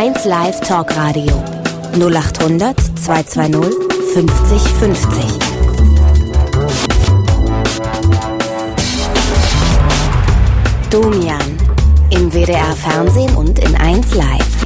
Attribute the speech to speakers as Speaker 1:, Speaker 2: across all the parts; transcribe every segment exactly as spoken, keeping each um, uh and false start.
Speaker 1: eins Live Talkradio null acht hundert zweihundertzweißig fünfzig fünfzig. Domian im W D R Fernsehen und in eins Live.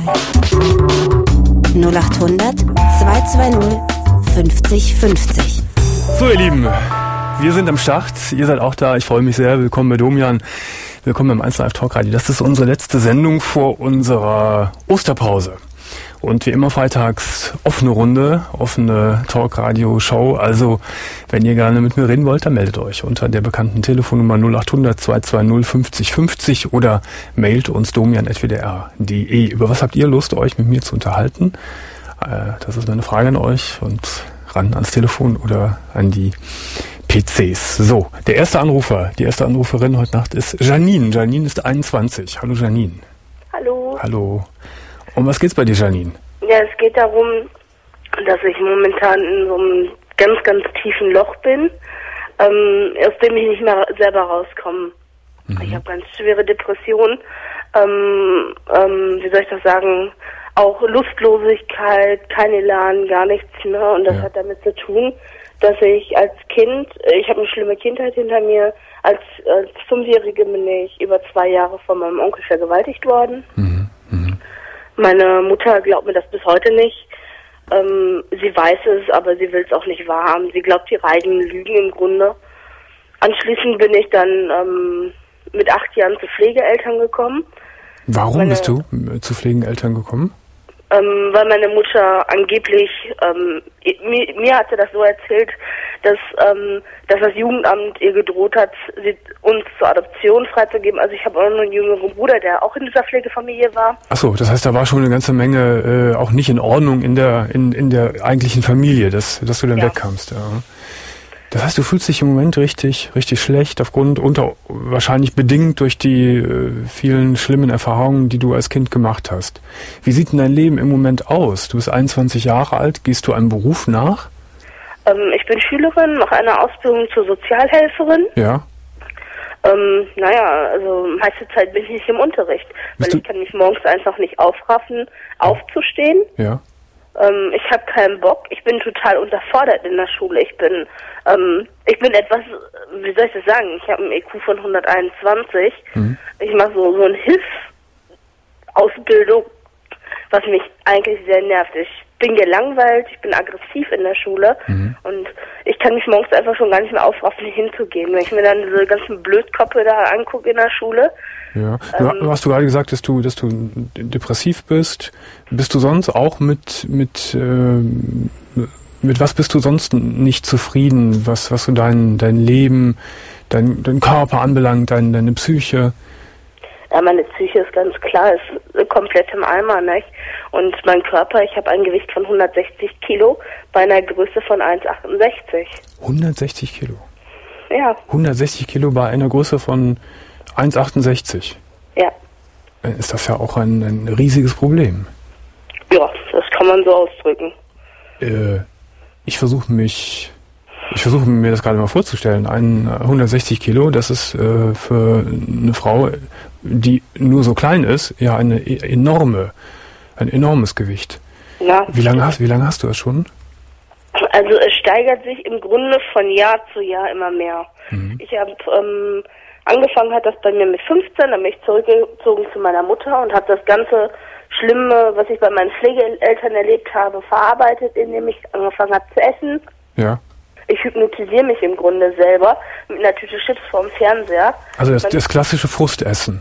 Speaker 1: null acht hundert zweihundertzweißig fünfzig fünfzig.
Speaker 2: So, ihr Lieben, wir sind am Start. Ihr seid auch da. Ich freue mich sehr. Willkommen bei Domian. Willkommen beim eins Live Talkradio. Das ist unsere letzte Sendung vor unserer Osterpause. Und wie immer freitags offene Runde, offene Talkradio-Show. Also, wenn ihr gerne mit mir reden wollt, dann meldet euch unter der bekannten Telefonnummer null acht hundert zweihundertzweißig fünfzig fünfzig oder mailt uns domian at w d r punkt d e. Über was habt ihr Lust, euch mit mir zu unterhalten? Das ist meine Frage an euch und ran ans Telefon oder an die P Cs. So, der erste Anrufer, die erste Anruferin heute Nacht ist Janine. Janine ist einundzwanzig. Hallo Janine.
Speaker 3: Hallo.
Speaker 2: Hallo. Um was geht's bei dir, Janine?
Speaker 3: Ja, es geht darum, dass ich momentan in so einem ganz, ganz tiefen Loch bin, ähm, aus dem ich nicht mehr selber rauskomme. Mhm. Ich habe ganz schwere Depressionen, ähm, ähm, wie soll ich das sagen, auch Lustlosigkeit, kein Elan, gar nichts mehr. Und das ja. hat damit zu tun, dass ich als Kind, ich habe eine schlimme Kindheit hinter mir, als, als Fünfjährige bin ich über zwei Jahre von meinem Onkel vergewaltigt worden. Mhm. Mhm. Meine Mutter glaubt mir das bis heute nicht. Ähm, sie weiß es, aber sie will es auch nicht wahrhaben. Sie glaubt ihre eigenen Lügen im Grunde. Anschließend bin ich dann ähm, mit acht Jahren zu Pflegeeltern gekommen.
Speaker 2: Warum meine, bist du zu Pflegeeltern gekommen?
Speaker 3: Ähm, weil meine Mutter angeblich, ähm, mir, mir hat sie das so erzählt, dass, ähm, dass das Jugendamt ihr gedroht hat, sie uns zur Adoption freizugeben. Also ich habe auch noch einen jüngeren Bruder, der auch in dieser Pflegefamilie war.
Speaker 2: Ach so, das heißt, da war schon eine ganze Menge äh, auch nicht in Ordnung in der in, in der eigentlichen Familie, dass, dass du dann ja. wegkamst. Ja. Das heißt, du fühlst dich im Moment richtig, richtig schlecht aufgrund, unter, wahrscheinlich bedingt durch die äh, vielen schlimmen Erfahrungen, die du als Kind gemacht hast. Wie sieht denn dein Leben im Moment aus? Du bist einundzwanzig Jahre alt, gehst du einem Beruf nach?
Speaker 3: Ähm, ich bin Schülerin, mache eine Ausbildung zur Sozialhelferin.
Speaker 2: Ja.
Speaker 3: Ähm, naja, also meiste Zeit bin ich nicht im Unterricht,
Speaker 2: Bist
Speaker 3: weil ich kann mich morgens einfach nicht aufraffen, aufzustehen.
Speaker 2: Ja.
Speaker 3: Ähm, ich habe keinen Bock. Ich bin total unterfordert in der Schule. Ich bin, ähm, ich bin etwas, wie soll ich das sagen? Ich habe einen I Q von hunderteinundzwanzig. Mhm. Ich mache so so eine Hilfsausbildung, was mich eigentlich sehr nervt. Ich bin gelangweilt, ich bin aggressiv in der Schule mhm. und ich kann mich morgens einfach schon gar nicht mehr aufraffen, hinzugehen. Wenn ich mir dann diese ganzen Blödköpfe da angucke in der Schule.
Speaker 2: Ja. Du, ähm, hast du gerade gesagt, dass du, dass du depressiv bist. Bist du sonst auch mit, mit, äh, mit was bist du sonst nicht zufrieden? Was, was so dein, dein Leben, dein, dein Körper anbelangt, dein, deine Psyche?
Speaker 3: Ja, meine Psyche ist ganz klar, ist komplett im Eimer, nicht? Und mein Körper, ich habe ein Gewicht von hundertsechzig Kilo bei einer Größe von eins Komma achtundsechzig.
Speaker 2: hundertsechzig Kilo?
Speaker 3: Ja.
Speaker 2: hundertsechzig Kilo bei einer Größe von eins Komma achtundsechzig?
Speaker 3: Ja.
Speaker 2: Dann ist das ja auch ein, ein riesiges Problem.
Speaker 3: Ja, das kann man so ausdrücken.
Speaker 2: Äh, ich versuche mich... Ich versuche mir das gerade mal vorzustellen. Ein hundertsechzig Kilo, das ist äh, für eine Frau, die nur so klein ist, ja eine enorme, ein enormes Gewicht.
Speaker 3: Ja.
Speaker 2: Wie lange hast, wie lange hast du das schon?
Speaker 3: Also es steigert sich im Grunde von Jahr zu Jahr immer mehr. Mhm. Ich habe ähm, angefangen hat das bei mir mit fünfzehn, dann bin ich zurückgezogen zu meiner Mutter und habe das ganze Schlimme, was ich bei meinen Pflegeeltern erlebt habe, verarbeitet, indem ich angefangen habe zu essen.
Speaker 2: Ja.
Speaker 3: Ich hypnotisiere mich im Grunde selber mit einer Tüte Chips vorm Fernseher.
Speaker 2: Also das, das klassische Frustessen.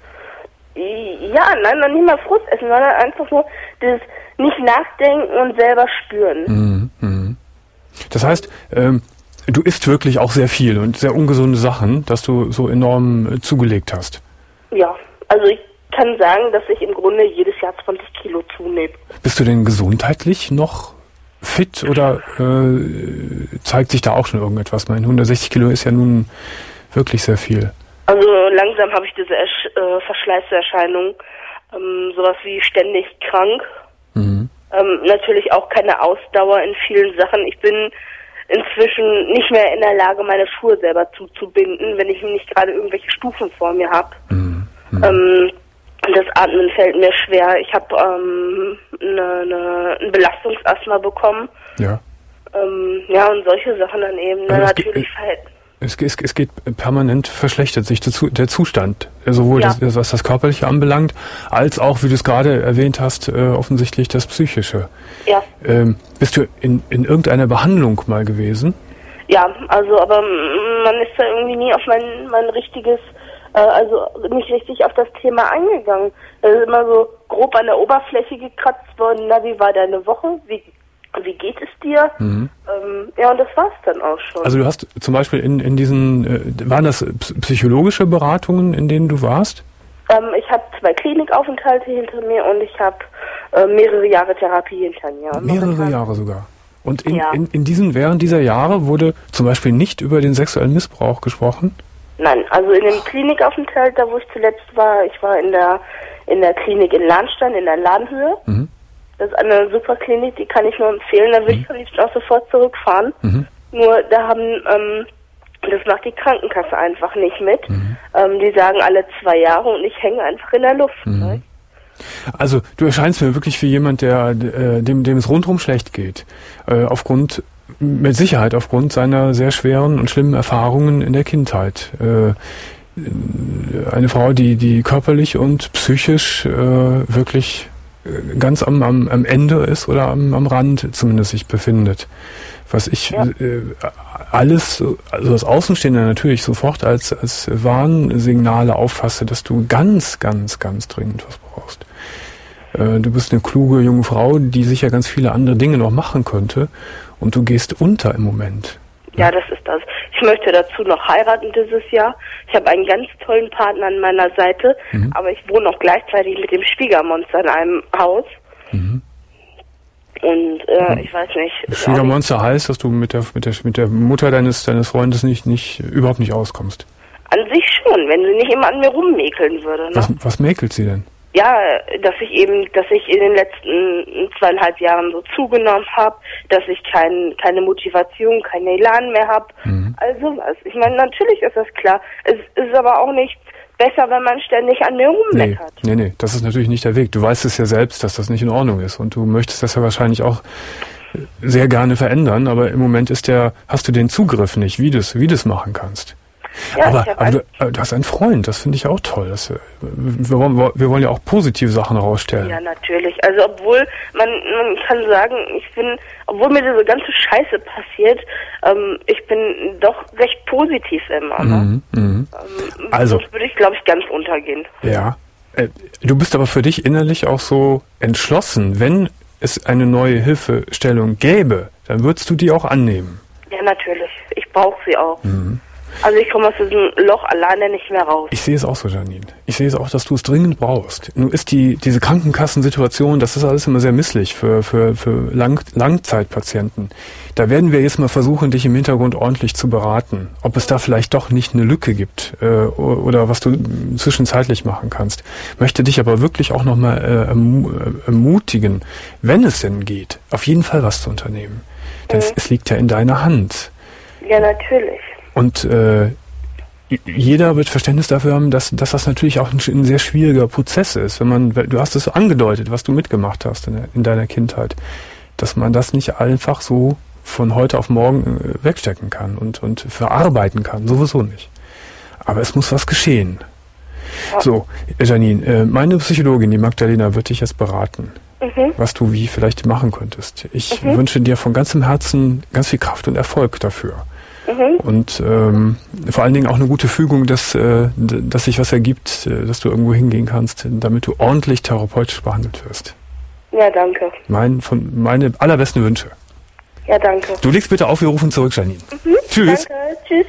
Speaker 3: Ja, nein, noch nicht mal Frustessen, sondern einfach nur das nicht nachdenken und selber spüren.
Speaker 2: Mhm, mhm. Das heißt, ähm, du isst wirklich auch sehr viel und sehr ungesunde Sachen, dass du so enorm äh, zugelegt hast.
Speaker 3: Ja, also ich kann sagen, dass ich im Grunde jedes Jahr zwanzig Kilo zunehme.
Speaker 2: Bist du denn gesundheitlich noch fit oder äh, zeigt sich da auch schon irgendetwas? Mein hundertsechzig Kilo ist ja nun wirklich sehr viel.
Speaker 3: Also langsam habe ich diese Ersch- äh, Verschleißerscheinung, ähm, sowas wie ständig krank. Mhm. Ähm, natürlich auch keine Ausdauer in vielen Sachen. Ich bin inzwischen nicht mehr in der Lage, meine Schuhe selber zuzubinden, wenn ich nicht gerade irgendwelche Stufen vor mir habe. Mhm. Mhm. Ähm, das Atmen fällt mir schwer. Ich habe ähm, ne, ne, ein Belastungsasthma bekommen.
Speaker 2: Ja.
Speaker 3: Ähm, ja, und solche Sachen dann eben.
Speaker 2: Aber
Speaker 3: Ne,
Speaker 2: es
Speaker 3: natürlich
Speaker 2: geht-
Speaker 3: verhält.
Speaker 2: Es, es, es geht permanent, verschlechtert sich der, Zu- der Zustand, sowohl
Speaker 3: Ja.
Speaker 2: das, was das Körperliche anbelangt, als auch, wie du es gerade erwähnt hast, äh, offensichtlich das Psychische.
Speaker 3: Ja.
Speaker 2: Ähm, bist du in, in irgendeiner Behandlung mal gewesen?
Speaker 3: Ja, also, aber mm, man ist da irgendwie nie auf mein, mein richtiges, äh, also nicht richtig auf das Thema eingegangen. Es ist immer so grob an der Oberfläche gekratzt worden. Na, wie war deine Woche? Wie, wie geht es dir?
Speaker 2: Mhm.
Speaker 3: Ähm, ja, und das war's dann auch schon.
Speaker 2: Also du hast zum Beispiel in, in diesen, äh, waren das p- psychologische Beratungen, in denen du warst?
Speaker 3: ähm, ich habe zwei Klinikaufenthalte hinter mir und ich habe äh, mehrere Jahre Therapie hinter mir. Und
Speaker 2: Mehrere
Speaker 3: momentan-
Speaker 2: Jahre sogar. Und in,
Speaker 3: Ja.
Speaker 2: in, in diesen, während dieser Jahre wurde zum Beispiel nicht über den sexuellen Missbrauch gesprochen?
Speaker 3: Nein, also in dem Klinikaufenthalt, da wo ich zuletzt war, ich war in der in der Klinik in Lahnstein, in der Lahnhöhe.
Speaker 2: Mhm.
Speaker 3: Das ist eine super Klinik, die kann ich nur empfehlen. Da würde ich am liebsten auch sofort zurückfahren.
Speaker 2: Mhm.
Speaker 3: Nur da haben, ähm, das macht die Krankenkasse einfach nicht mit.
Speaker 2: Mhm.
Speaker 3: Ähm, die sagen alle zwei Jahre und ich hänge einfach in der Luft.
Speaker 2: Mhm.
Speaker 3: Ne?
Speaker 2: Also du erscheinst mir wirklich wie jemand, der äh, dem, dem es rundherum schlecht geht. Äh, aufgrund, mit Sicherheit aufgrund seiner sehr schweren und schlimmen Erfahrungen in der Kindheit. Äh, eine Frau, die, die körperlich und psychisch äh, wirklich äh, ganz am, am, am Ende ist oder am, am Rand zumindest sich befindet. Was ich
Speaker 3: Ja.
Speaker 2: äh, alles, also das Außenstehende natürlich sofort als, als Warnsignale auffasse, dass du ganz, ganz, ganz dringend was brauchst. Äh, du bist eine kluge junge Frau, die sicher ganz viele andere Dinge noch machen könnte und du gehst unter im Moment.
Speaker 3: Ja, das ist das. Ich möchte dazu noch heiraten dieses Jahr. Ich habe einen ganz tollen Partner an meiner Seite,
Speaker 2: Mhm.
Speaker 3: aber ich wohne auch gleichzeitig mit dem Schwiegermonster in einem Haus.
Speaker 2: Mhm.
Speaker 3: Und äh, ich weiß nicht. ist auch nicht-
Speaker 2: Schwiegermonster heißt, dass du mit der, mit der, mit der Mutter deines, deines Freundes nicht, nicht, überhaupt nicht auskommst.
Speaker 3: An sich schon, wenn sie nicht immer an mir rummäkeln würde. Ne?
Speaker 2: Was, was mäkelt sie denn?
Speaker 3: Ja, dass ich eben, dass ich in den letzten zweieinhalb Jahren so zugenommen habe, dass ich kein, keine Motivation, keinen Elan mehr habe.
Speaker 2: Mhm.
Speaker 3: Also was. Ich meine, natürlich ist das klar. Es ist aber auch nicht besser, wenn man ständig an mir
Speaker 2: Nee,
Speaker 3: rummeckert.
Speaker 2: nee, nee, das ist natürlich nicht der Weg. Du weißt es ja selbst, dass das nicht in Ordnung ist und du möchtest das ja wahrscheinlich auch sehr gerne verändern, aber im Moment ist der, hast du den Zugriff nicht, wie du es, wie du es machen kannst.
Speaker 3: Ja,
Speaker 2: aber
Speaker 3: ich hab
Speaker 2: aber du,
Speaker 3: ein-
Speaker 2: äh, du hast einen Freund, das finde ich auch toll. Das, äh, wir, wollen, wir wollen ja auch positive Sachen herausstellen.
Speaker 3: Ja, natürlich. Also obwohl man, man kann sagen, ich bin, obwohl mir diese ganze Scheiße passiert, ähm, ich bin doch recht positiv immer. Ne?
Speaker 2: Mhm, mhm.
Speaker 3: Ähm,
Speaker 2: Also.
Speaker 3: Sonst würde ich, glaube ich, ganz untergehen.
Speaker 2: Ja. Äh, Du bist aber für dich innerlich auch so entschlossen, wenn es eine neue Hilfestellung gäbe, dann würdest du die auch annehmen.
Speaker 3: Ja, natürlich. Ich brauche sie auch.
Speaker 2: Mhm.
Speaker 3: Also ich komme aus diesem Loch alleine nicht mehr raus.
Speaker 2: Ich sehe es auch so, Janine. Ich sehe es auch, dass du es dringend brauchst. Nun ist die, diese Krankenkassensituation, das ist alles immer sehr misslich für, für, für Lang, Langzeitpatienten. Da werden wir jetzt mal versuchen, dich im Hintergrund ordentlich zu beraten. Ob es da vielleicht doch nicht eine Lücke gibt äh, oder was du zwischenzeitlich machen kannst. Möchte dich aber wirklich auch nochmal äh, ermu ermutigen, wenn es denn geht, auf jeden Fall was zu unternehmen. Denn
Speaker 3: Mhm.
Speaker 2: es, es liegt ja in deiner Hand.
Speaker 3: Ja, natürlich.
Speaker 2: Und äh, jeder wird Verständnis dafür haben, dass, dass das natürlich auch ein, ein sehr schwieriger Prozess ist. Wenn man, du hast es angedeutet, was du mitgemacht hast in, in deiner Kindheit, dass man das nicht einfach so von heute auf morgen äh, wegstecken kann und, und verarbeiten kann. Sowieso nicht. Aber es muss was geschehen.
Speaker 3: Ja.
Speaker 2: So, Janine, äh, meine Psychologin, die Magdalena, wird dich jetzt beraten,
Speaker 3: Mhm.
Speaker 2: was du wie vielleicht machen könntest. Ich
Speaker 3: Mhm.
Speaker 2: wünsche dir von ganzem Herzen ganz viel Kraft und Erfolg dafür.
Speaker 3: Mhm.
Speaker 2: Und ähm, vor allen Dingen auch eine gute Fügung, dass, äh, d- dass sich was ergibt, äh, dass du irgendwo hingehen kannst, damit du ordentlich therapeutisch behandelt wirst.
Speaker 3: Ja, danke.
Speaker 2: Mein, von, meine allerbesten Wünsche.
Speaker 3: Ja, danke.
Speaker 2: Du legst bitte auf, wir rufen zurück, Janine. Tschüss.
Speaker 3: Danke. Tschüss.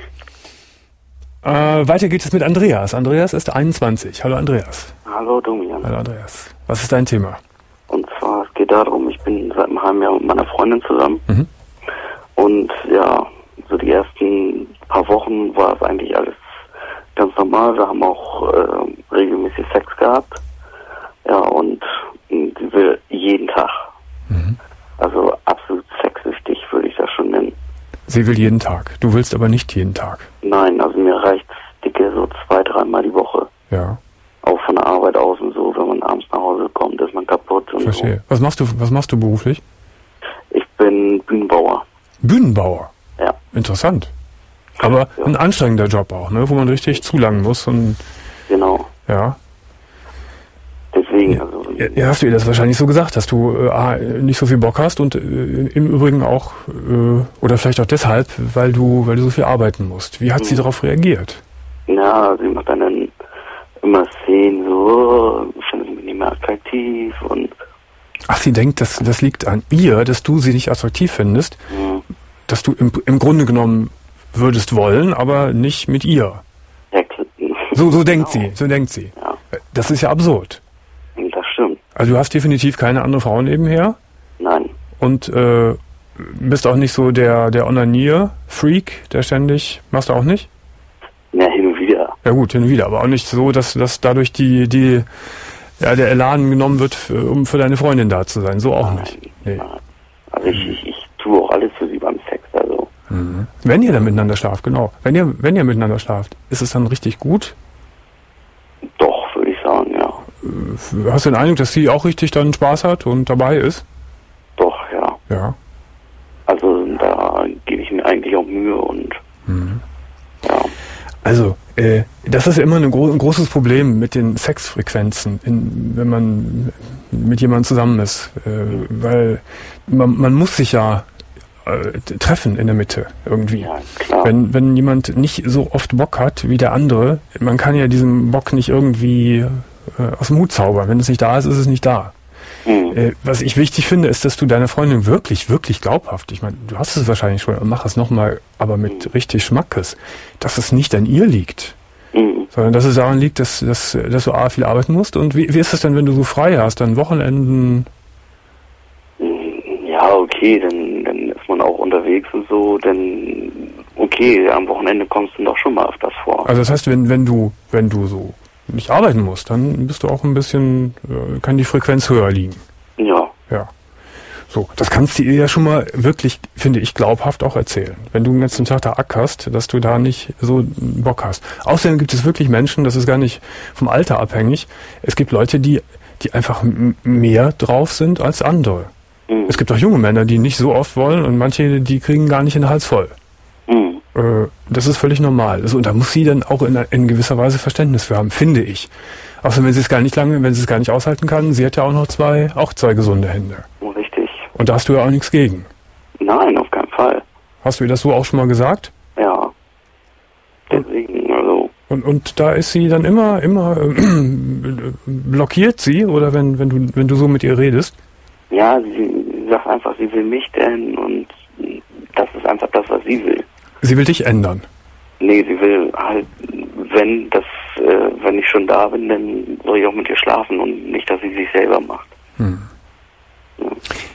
Speaker 2: Äh, weiter geht es mit Andreas. Andreas ist einundzwanzig. Hallo Andreas.
Speaker 4: Hallo Domian.
Speaker 2: Hallo Andreas. Was ist dein Thema?
Speaker 4: Und zwar, es geht darum, ich bin seit einem halben Jahr mit meiner Freundin zusammen.
Speaker 2: Mhm.
Speaker 4: Und ja, so die ersten paar Wochen war es eigentlich alles ganz normal. Wir haben auch äh, regelmäßig Sex gehabt. Ja, und mh, sie will jeden Tag.
Speaker 2: Mhm.
Speaker 4: Also absolut sexsüchtig würde ich das schon nennen.
Speaker 2: Sie will jeden Tag. Du willst aber nicht jeden Tag.
Speaker 4: Nein, also mir reicht dicke so zwei, dreimal die Woche.
Speaker 2: Ja.
Speaker 4: Auch von der Arbeit aus und so.
Speaker 2: verstehe. Was machst du, was machst du beruflich?
Speaker 4: Ich bin Bühnenbauer.
Speaker 2: Bühnenbauer?
Speaker 4: Ja.
Speaker 2: Interessant. Aber ja. Ein anstrengender Job auch, ne? Wo man richtig zulangen muss und...
Speaker 4: Genau.
Speaker 2: Ja.
Speaker 4: Deswegen, also...
Speaker 2: Ja, ja, hast du ihr das wahrscheinlich so gesagt, dass du äh, A, nicht so viel Bock hast und äh, im Übrigen auch, äh, oder vielleicht auch deshalb, weil du, weil du so viel arbeiten musst. Wie hat mhm. sie darauf reagiert?
Speaker 4: Ja, sie macht dann immer Szenen so, findet mich nicht mehr attraktiv und...
Speaker 2: Ach, sie denkt, das, das liegt an ihr, dass du sie nicht attraktiv findest, mhm. dass du im, im Grunde genommen würdest wollen, aber nicht mit ihr.
Speaker 4: Ja,
Speaker 2: so, so denkt genau. sie, so denkt sie.
Speaker 4: Ja.
Speaker 2: Das ist ja absurd.
Speaker 4: Das stimmt.
Speaker 2: Also du hast definitiv keine andere Frau nebenher?
Speaker 4: Nein.
Speaker 2: Und äh, bist auch nicht so der, der Onanier-Freak, der ständig, machst du auch nicht?
Speaker 4: Ja, hin und wieder.
Speaker 2: Ja gut, hin und wieder, aber auch nicht so, dass, dass dadurch die, die, ja, der Elan genommen wird, für, um für deine Freundin da zu sein. So auch
Speaker 4: nein,
Speaker 2: nicht. Nee.
Speaker 4: Nein. Also ich, ich, ich tue auch alles für sie beim Sex, also.
Speaker 2: Mhm. Wenn ihr dann miteinander schlaft, genau. Wenn ihr, wenn ihr miteinander schlaft, ist es dann richtig gut?
Speaker 4: Doch, würde ich sagen, ja.
Speaker 2: Hast du den Eindruck, dass sie auch richtig dann Spaß hat und dabei ist?
Speaker 4: Doch, ja.
Speaker 2: Ja.
Speaker 4: Also da gebe ich mir eigentlich auch Mühe und
Speaker 2: mhm.
Speaker 4: ja.
Speaker 2: Also, äh, das ist ja immer eine gro- ein großes Problem mit den Sexfrequenzen, in, wenn man mit jemandem zusammen ist. Äh, mhm. Weil man, man muss sich ja äh, treffen in der Mitte irgendwie.
Speaker 4: Ja, klar.
Speaker 2: Wenn, wenn jemand nicht so oft Bock hat wie der andere, man kann ja diesen Bock nicht irgendwie äh, aus dem Hut zaubern. Wenn es nicht da ist, ist es nicht da.
Speaker 4: Mhm.
Speaker 2: Äh, was ich wichtig finde, ist, dass du deiner Freundin wirklich, wirklich glaubhaft, ich meine, du hast es wahrscheinlich schon, mach es nochmal, aber mit mhm. richtig Schmackes, dass es nicht an ihr liegt, mhm. sondern dass es daran liegt, dass, dass, dass du A, viel arbeiten musst. Und wie, wie ist es denn, wenn du so frei hast, dann Wochenenden?
Speaker 4: Ja, okay, dann, dann ist man auch unterwegs und so, dann okay, am Wochenende kommst du doch schon mal öfters vor.
Speaker 2: Also das heißt, wenn, wenn du, wenn du so nicht arbeiten musst, dann bist du auch ein bisschen, kann die Frequenz höher liegen.
Speaker 4: Ja.
Speaker 2: Ja. So, das kannst du ihr ja schon mal wirklich, finde ich, glaubhaft auch erzählen. Wenn du den ganzen Tag da ackerst, dass du da nicht so Bock hast. Außerdem gibt es wirklich Menschen, das ist gar nicht vom Alter abhängig, es gibt Leute, die, die einfach m- mehr drauf sind als andere. Mhm. Es gibt auch junge Männer, die nicht so oft wollen und manche, die kriegen gar nicht den Hals voll.
Speaker 4: Mhm.
Speaker 2: Das ist völlig normal. Also, und da muss sie dann auch in, in gewisser Weise Verständnis für haben, finde ich. Außer wenn sie es gar nicht lange, wenn sie es gar nicht aushalten kann, sie hat ja auch noch zwei, auch zwei gesunde Hände.
Speaker 4: Richtig.
Speaker 2: Und da hast du ja auch nichts gegen.
Speaker 4: Nein, auf keinen Fall.
Speaker 2: Hast du ihr das so auch schon mal gesagt?
Speaker 4: Ja. Deswegen, also.
Speaker 2: Und, und da ist sie dann immer, immer äh, blockiert sie, oder wenn, wenn du, wenn du so mit ihr redest?
Speaker 4: Ja, sie sagt einfach, sie will mich denn und das ist einfach das, was sie will.
Speaker 2: Sie will dich ändern?
Speaker 4: Nee, sie will halt, wenn das, äh, wenn ich schon da bin, dann soll ich auch mit ihr schlafen und nicht, dass sie sich selber macht.
Speaker 2: Hm. Ja.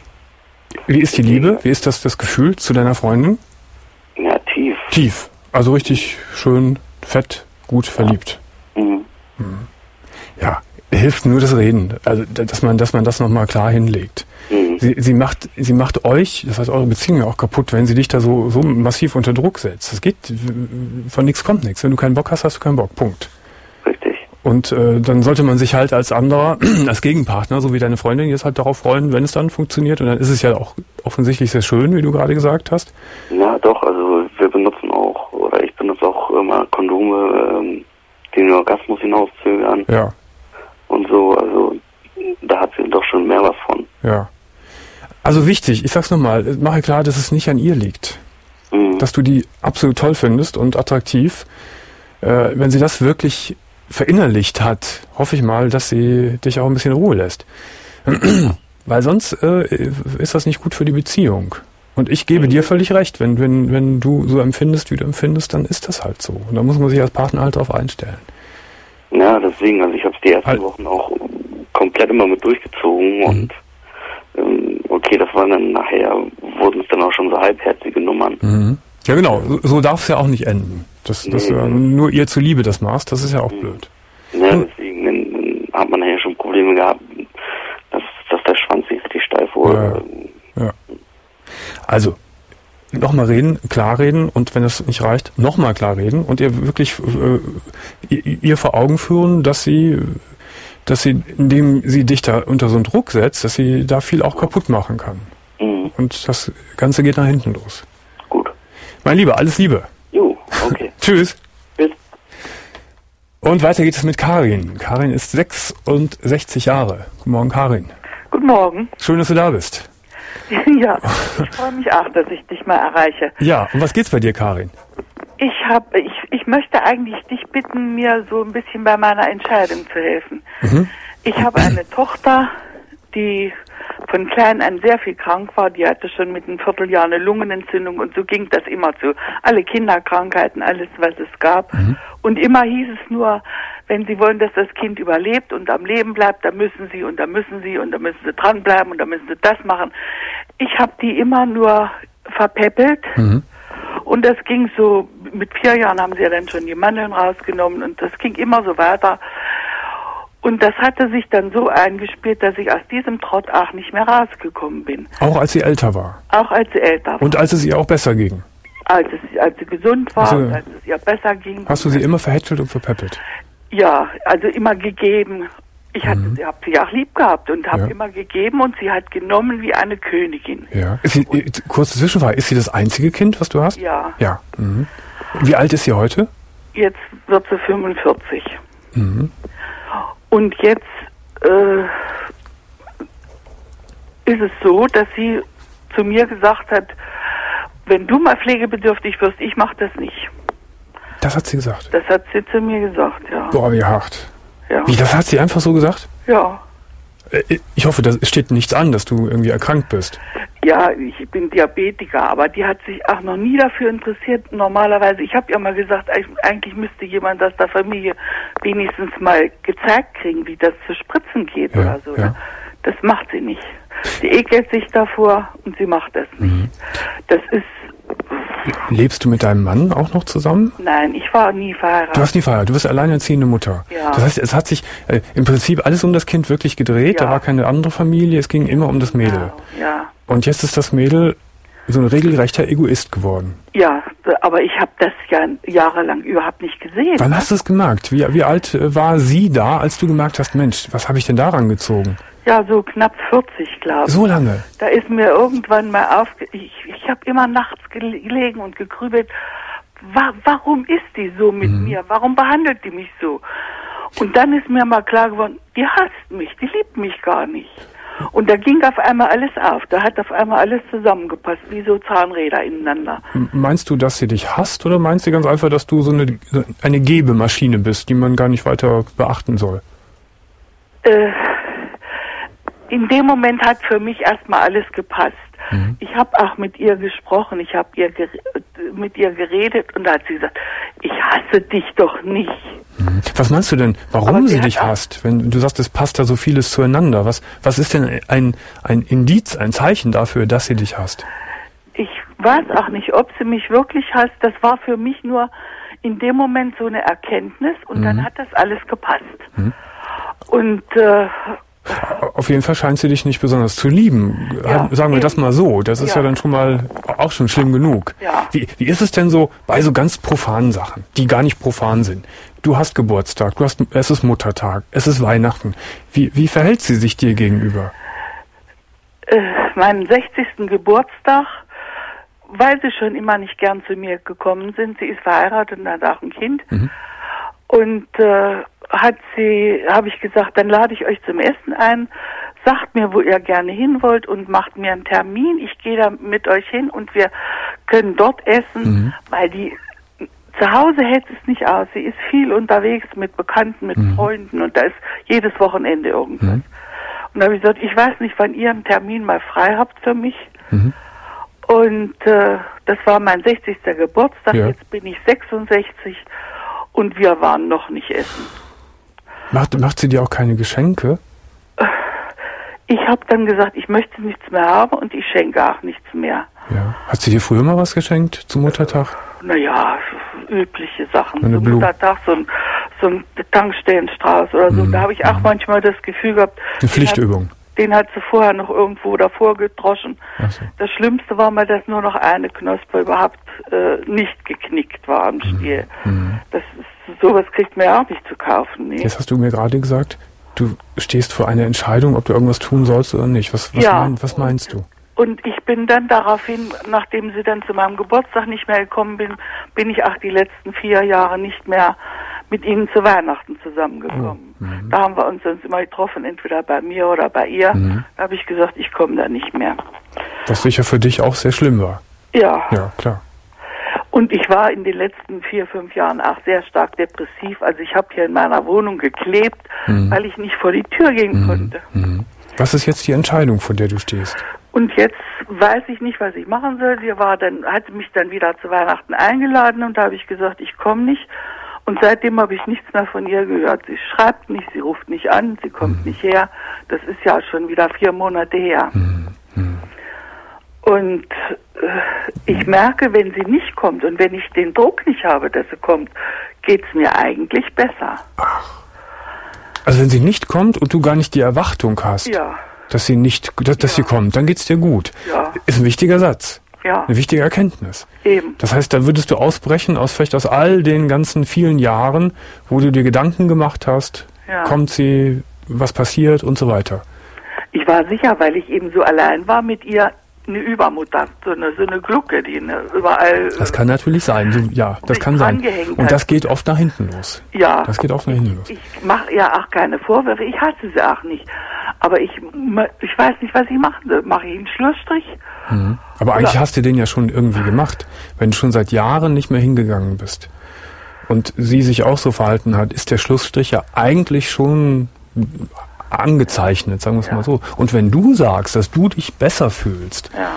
Speaker 2: Wie ist die Liebe? Wie ist das, das Gefühl zu deiner Freundin?
Speaker 4: Ja, tief.
Speaker 2: Tief. Also richtig schön, fett, gut verliebt.
Speaker 4: Ja. Mhm.
Speaker 2: Hm. Ja, hilft nur das Reden. Also, dass man, dass man das nochmal klar hinlegt. Mhm. Sie, sie macht, sie macht euch, das heißt eure Beziehung ja auch kaputt, wenn sie dich da so, so massiv unter Druck setzt. Es geht, von nichts kommt nichts. Wenn du keinen Bock hast, hast du keinen Bock. Punkt.
Speaker 4: Richtig.
Speaker 2: Und äh, dann sollte man sich halt als anderer, als Gegenpartner, so wie deine Freundin, jetzt halt darauf freuen, wenn es dann funktioniert. Und dann ist es ja auch offensichtlich sehr schön, wie du gerade gesagt hast.
Speaker 4: Ja, doch. Also wir benutzen auch, oder ich benutze auch immer Kondome, ähm, die den Orgasmus hinauszögern.
Speaker 2: Ja.
Speaker 4: Und so, also da hat sie doch schon mehr was von.
Speaker 2: Ja. Also wichtig, ich sag's nochmal, mache klar, dass es nicht an ihr liegt. Mhm. Dass du die absolut toll findest und attraktiv. Äh, wenn sie das wirklich verinnerlicht hat, hoffe ich mal, dass sie dich auch ein bisschen in Ruhe lässt. Weil sonst äh, ist das nicht gut für die Beziehung. Und ich gebe mhm. dir völlig recht, wenn, wenn, wenn du so empfindest, wie du empfindest, dann ist das halt so. Und da muss man sich als Partner halt drauf einstellen.
Speaker 4: Ja, deswegen, also ich habe es die ersten halt. Wochen auch komplett immer mit durchgezogen mhm. und ähm, okay, das waren dann nachher, wurden es dann auch schon so halbherzige Nummern.
Speaker 2: Mhm. Ja genau, so, so darf es ja auch nicht enden. Dass nee. du äh, nur ihr zuliebe das machst, das ist ja auch mhm. blöd.
Speaker 4: Ja, deswegen dann, dann hat man ja schon Probleme gehabt, dass, dass der Schwanz nicht richtig steif wurde.
Speaker 2: Ja. Ja. Also, nochmal reden, klar reden und wenn es nicht reicht, nochmal klar reden und ihr wirklich äh, ihr, ihr vor Augen führen, dass sie dass sie, indem sie dich da unter so einen Druck setzt, dass sie da viel auch kaputt machen kann.
Speaker 4: Mhm.
Speaker 2: Und das Ganze geht nach hinten los.
Speaker 4: Gut.
Speaker 2: Mein Lieber, alles Liebe.
Speaker 4: Jo, okay.
Speaker 2: Tschüss.
Speaker 4: Bis.
Speaker 2: Und weiter geht es mit Karin. Karin ist sechsundsechzig Jahre. Guten Morgen, Karin.
Speaker 5: Guten Morgen.
Speaker 2: Schön, dass du da bist.
Speaker 5: Ja, ich freue mich auch, dass ich dich mal erreiche.
Speaker 2: Ja, um was geht's bei dir, Karin?
Speaker 5: Ich habe, ich, ich möchte eigentlich dich bitten, mir so ein bisschen bei meiner Entscheidung zu helfen.
Speaker 2: Mhm.
Speaker 5: Ich habe eine Tochter, die von klein an sehr viel krank war. Die hatte schon mit einem Vierteljahr eine Lungenentzündung und so ging das immer zu. Alle Kinderkrankheiten, alles, was es gab. Mhm. Und immer hieß es nur, wenn Sie wollen, dass das Kind überlebt und am Leben bleibt, dann müssen Sie und dann müssen Sie und dann müssen Sie dranbleiben und dann müssen Sie das machen. Ich habe die immer nur verpäppelt. Mhm. Und das ging so, mit vier Jahren haben sie ja dann schon die Mandeln rausgenommen und das ging immer so weiter. Und das hatte sich dann so eingespielt, dass ich aus diesem Trott auch nicht mehr rausgekommen bin.
Speaker 2: Auch als sie älter war?
Speaker 5: Auch als sie älter war.
Speaker 2: Und als es ihr auch besser ging?
Speaker 5: Als, es, als sie gesund war
Speaker 2: also,
Speaker 5: und als es ihr besser ging.
Speaker 2: Hast du sie immer verhätschelt und verpäppelt?
Speaker 5: Ja, also immer gegeben. Ich hatte, mhm. habe sie auch lieb gehabt und habe ja. immer gegeben und sie hat genommen wie eine Königin.
Speaker 2: Ja. Ist sie, kurze Zwischenfrage, ist sie das einzige Kind, was du hast?
Speaker 5: Ja.
Speaker 2: Ja. Mhm. Wie alt ist sie heute?
Speaker 5: Jetzt wird sie fünfundvierzig.
Speaker 2: Mhm.
Speaker 5: Und jetzt äh, ist es so, dass sie zu mir gesagt hat, wenn du mal pflegebedürftig wirst, ich mach das nicht.
Speaker 2: Das hat sie gesagt?
Speaker 5: Das hat sie zu mir gesagt, ja.
Speaker 2: Boah, wie hart.
Speaker 5: Ja.
Speaker 2: Wie, das hat sie einfach so gesagt?
Speaker 5: Ja.
Speaker 2: Ich hoffe, da steht nichts an, dass du irgendwie erkrankt bist.
Speaker 5: Ja, ich bin Diabetiker, aber die hat sich auch noch nie dafür interessiert. Normalerweise, ich habe ja mal gesagt, eigentlich müsste jemand aus der Familie wenigstens mal gezeigt kriegen, wie das zu spritzen geht ja, oder so. Ja. Das macht sie nicht. Sie ekelt sich davor und sie macht das nicht. Mhm. Das ist...
Speaker 2: Lebst du mit deinem Mann auch noch zusammen?
Speaker 5: Nein, ich war nie verheiratet.
Speaker 2: Du warst nie verheiratet, du bist alleinerziehende Mutter.
Speaker 5: Ja.
Speaker 2: Das heißt, es hat sich äh, im Prinzip alles um das Kind wirklich gedreht, ja. Da war keine andere Familie, es ging immer um das Mädel.
Speaker 5: Ja. ja.
Speaker 2: Und jetzt ist das Mädel so ein regelrechter Egoist geworden.
Speaker 5: Ja, aber ich habe das ja jahrelang überhaupt nicht gesehen.
Speaker 2: Wann hast du es gemerkt? Wie, wie alt war sie da, als du gemerkt hast, Mensch, was habe ich denn daran gezogen?
Speaker 5: Ja, so knapp vierzig, glaube ich.
Speaker 2: So lange?
Speaker 5: Da ist mir irgendwann mal aufge... Ich, ich habe immer nachts gelegen und gegrübelt, wa warum ist die so mit mhm. mir? Warum behandelt die mich so? Und dann ist mir mal klar geworden, die hasst mich, die liebt mich gar nicht. Und da ging auf einmal alles auf. Da hat auf einmal alles zusammengepasst, wie so Zahnräder ineinander.
Speaker 2: Meinst du, dass sie dich hasst oder meinst du ganz einfach, dass du so eine, eine Gebemaschine bist, die man gar nicht weiter beachten soll?
Speaker 5: Äh... In dem Moment hat für mich erstmal alles gepasst. Mhm. Ich habe auch mit ihr gesprochen, ich habe ihr mit ihr geredet und da hat sie gesagt, ich hasse dich doch nicht.
Speaker 2: Mhm. Was meinst du denn, warum sie, sie dich hasst? Wenn du sagst, es passt da so vieles zueinander. Was, was ist denn ein, ein Indiz, ein Zeichen dafür, dass sie dich hasst?
Speaker 5: Ich weiß auch nicht, ob sie mich wirklich hasst. Das war für mich nur in dem Moment so eine Erkenntnis und mhm. dann hat das alles gepasst. Mhm. Und äh,
Speaker 2: auf jeden Fall scheint sie dich nicht besonders zu lieben. Ja, Sagen wir eben. das mal so. Das ist ja. ja dann schon mal auch schon schlimm genug.
Speaker 5: Ja.
Speaker 2: Wie, wie ist es denn so bei so ganz profanen Sachen, die gar nicht profan sind? Du hast Geburtstag, du hast, es ist Muttertag, es ist Weihnachten. Wie, wie verhält sie sich dir gegenüber?
Speaker 5: Äh, meinen sechzigsten Geburtstag, weil sie schon immer nicht gern zu mir gekommen sind. Sie ist verheiratet und hat auch ein Kind. Mhm. Und äh, hat sie, habe ich gesagt, dann lade ich euch zum Essen ein, sagt mir, wo ihr gerne hin wollt und macht mir einen Termin. Ich gehe da mit euch hin und wir können dort essen, mhm. weil die zu Hause hält es nicht aus. Sie ist viel unterwegs mit Bekannten, mit mhm. Freunden und da ist jedes Wochenende irgendwas. Mhm. Und da habe ich gesagt, ich weiß nicht, wann ihr einen Termin mal frei habt für mich. Mhm. Und äh, das war mein sechzigster Geburtstag, ja. Jetzt bin ich sechsundsechzig und wir waren noch nicht essen.
Speaker 2: Macht, macht sie dir auch keine Geschenke?
Speaker 5: Ich habe dann gesagt, ich möchte nichts mehr haben und ich schenke auch nichts mehr.
Speaker 2: Ja. Hat sie dir früher mal was geschenkt zum Muttertag?
Speaker 5: Naja, übliche Sachen.
Speaker 2: Eine
Speaker 5: zum
Speaker 2: Blume.
Speaker 5: Muttertag so ein, so ein Tankstellenstrauß oder so. Mhm. Da habe ich auch manchmal das Gefühl gehabt...
Speaker 2: Eine Pflichtübung.
Speaker 5: Den hat, den hat sie vorher noch irgendwo davor gedroschen.
Speaker 2: Ach so.
Speaker 5: Das Schlimmste war mal, dass nur noch eine Knospe überhaupt äh, nicht geknickt war am Stiel. Mhm. Das ist, sowas kriegt man ja auch nicht zu kaufen. Nee.
Speaker 2: Jetzt hast du mir gerade gesagt, du stehst vor einer Entscheidung, ob du irgendwas tun sollst oder nicht. Was, was,
Speaker 5: Ja.
Speaker 2: mein, was meinst du?
Speaker 5: Und ich bin dann daraufhin, nachdem sie dann zu meinem Geburtstag nicht mehr gekommen bin, bin ich auch die letzten vier Jahre nicht mehr mit ihnen zu Weihnachten zusammengekommen.
Speaker 2: Oh, mhm.
Speaker 5: Da haben wir uns sonst immer getroffen, entweder bei mir oder bei ihr.
Speaker 2: Mhm.
Speaker 5: Da habe ich gesagt, ich komme da nicht mehr.
Speaker 2: Was sicher für dich auch sehr schlimm war.
Speaker 5: Ja.
Speaker 2: Ja, klar.
Speaker 5: Und ich war in den letzten vier, fünf Jahren auch sehr stark depressiv. Also ich habe hier in meiner Wohnung geklebt,
Speaker 2: Mhm.
Speaker 5: weil ich nicht vor die Tür gehen
Speaker 2: Mhm.
Speaker 5: konnte.
Speaker 2: Mhm. Was ist jetzt die Entscheidung, vor der du stehst?
Speaker 5: Und jetzt weiß ich nicht, was ich machen soll. Sie war dann, hat mich dann wieder zu Weihnachten eingeladen und da habe ich gesagt, ich komme nicht. Und seitdem habe ich nichts mehr von ihr gehört. Sie schreibt nicht, sie ruft nicht an, sie kommt
Speaker 2: Mhm.
Speaker 5: nicht her. Das ist ja schon wieder vier Monate her.
Speaker 2: Mhm. Mhm.
Speaker 5: Und äh, ich merke, wenn sie nicht kommt und wenn ich den Druck nicht habe, dass sie kommt, geht's mir eigentlich besser.
Speaker 2: Also wenn sie nicht kommt und du gar nicht die Erwartung hast,
Speaker 5: Ja,
Speaker 2: dass sie nicht, dass, dass
Speaker 5: Ja.
Speaker 2: sie kommt, dann geht's dir gut.
Speaker 5: ja,
Speaker 2: Ist ein wichtiger Satz,
Speaker 5: ja,
Speaker 2: eine wichtige Erkenntnis.
Speaker 5: eben.
Speaker 2: Das heißt, da würdest du ausbrechen aus vielleicht aus all den ganzen vielen Jahren, wo du dir Gedanken gemacht hast,
Speaker 5: Ja.
Speaker 2: kommt sie, was passiert und so weiter.
Speaker 5: Ich war sicher, weil ich eben so allein war mit ihr, eine Übermutter, so eine, so eine Glucke, die eine, überall...
Speaker 2: Das kann natürlich sein, so, ja, das
Speaker 5: sich
Speaker 2: kann sein.
Speaker 5: angehängt
Speaker 2: Und
Speaker 5: hat.
Speaker 2: das geht oft nach hinten los.
Speaker 5: Ja,
Speaker 2: Das geht oft nach hinten los.
Speaker 5: ich mache ja auch keine Vorwürfe, ich hasse sie auch nicht. Aber ich, ich weiß nicht, was ich machen soll. Mache ich einen Schlussstrich?
Speaker 2: Mhm. Aber eigentlich
Speaker 5: Oder-
Speaker 2: hast du den ja schon irgendwie gemacht, wenn du schon seit Jahren nicht mehr hingegangen bist. Und sie sich auch so verhalten hat, ist der Schlussstrich ja eigentlich schon angezeichnet, sagen wir es
Speaker 5: Ja.
Speaker 2: mal so. Und wenn du sagst, dass du dich besser fühlst,
Speaker 5: Ja,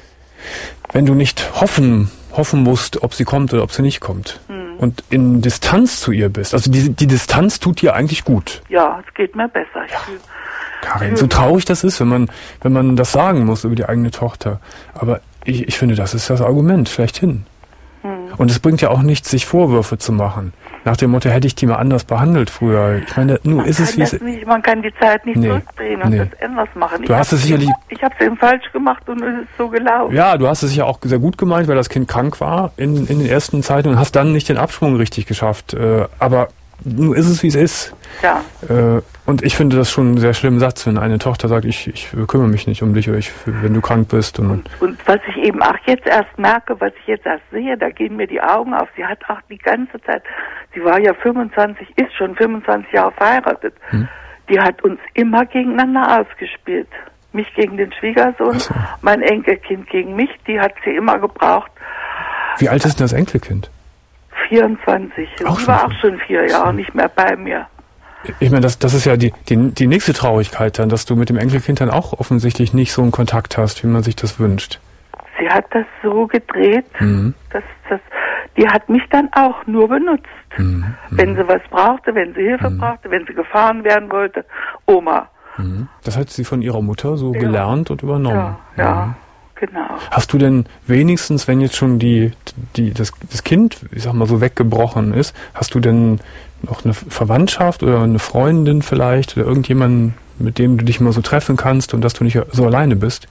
Speaker 2: wenn du nicht hoffen, hoffen musst, ob sie kommt oder ob sie nicht kommt,
Speaker 5: Hm.
Speaker 2: und in Distanz zu ihr bist, also die, die Distanz tut dir eigentlich gut.
Speaker 5: ja, es geht mir besser. Ich fühl,
Speaker 2: Karin, so traurig das ist, wenn man, wenn man das sagen muss über die eigene Tochter. Aber ich, ich finde, das ist das Argument schlechthin.
Speaker 5: hm.
Speaker 2: Und es bringt ja auch nichts, sich Vorwürfe zu machen. Nach dem Motto, hätte ich die mal anders behandelt früher. Ich meine, nun
Speaker 5: Man
Speaker 2: ist es
Speaker 5: kann
Speaker 2: wie
Speaker 5: das
Speaker 2: es
Speaker 5: nicht, man kann die Zeit nicht
Speaker 2: Nee,
Speaker 5: zurückdrehen und
Speaker 2: nee.
Speaker 5: das anders machen.
Speaker 2: Du
Speaker 5: ich
Speaker 2: hast
Speaker 5: hab's
Speaker 2: es sicherlich-
Speaker 5: eben- Ich habe es eben falsch gemacht und es ist so gelaufen.
Speaker 2: Ja, du hast es ja auch sehr gut gemeint, weil das Kind krank war in, in den ersten Zeiten und hast dann nicht den Absprung richtig geschafft. Äh, aber nun ist es, wie es ist.
Speaker 5: Ja,
Speaker 2: Äh, und ich finde das schon einen sehr schlimmen Satz, wenn eine Tochter sagt, ich, ich kümmere mich nicht um dich, oder ich, wenn du krank bist. Und,
Speaker 5: und, und was ich eben auch jetzt erst merke, was ich jetzt erst sehe, da gehen mir die Augen auf. Sie hat auch die ganze Zeit, sie war ja fünfundzwanzig, ist schon fünfundzwanzig Jahre verheiratet.
Speaker 2: Hm.
Speaker 5: Die hat uns immer gegeneinander ausgespielt. Mich gegen den Schwiegersohn,
Speaker 2: Ach so.
Speaker 5: mein Enkelkind gegen mich, die hat sie immer gebraucht.
Speaker 2: wie alt ist denn das Enkelkind?
Speaker 5: vierundzwanzig. Und
Speaker 2: Auch
Speaker 5: die
Speaker 2: schon
Speaker 5: war
Speaker 2: so.
Speaker 5: auch schon vier Jahre nicht mehr bei mir.
Speaker 2: Ich meine, das, das ist ja die, die, die nächste Traurigkeit dann, dass du mit dem Enkelkind dann auch offensichtlich nicht so einen Kontakt hast, wie man sich das wünscht.
Speaker 5: Sie hat das so gedreht,
Speaker 2: Mhm.
Speaker 5: dass das, die hat mich dann auch nur benutzt.
Speaker 2: Mhm.
Speaker 5: Wenn sie was brauchte, wenn sie Hilfe brauchte, wenn sie gefahren werden wollte. Oma.
Speaker 2: Mhm. Das hat sie von ihrer Mutter so
Speaker 5: Ja.
Speaker 2: gelernt und übernommen.
Speaker 5: Ja, ja,
Speaker 2: Mhm.
Speaker 5: genau.
Speaker 2: Hast du denn wenigstens, wenn jetzt schon die, die, das, das Kind, ich sag mal so, weggebrochen ist, hast du denn noch eine Verwandtschaft oder eine Freundin vielleicht oder irgendjemanden, mit dem du dich mal so treffen kannst und dass du nicht so alleine bist?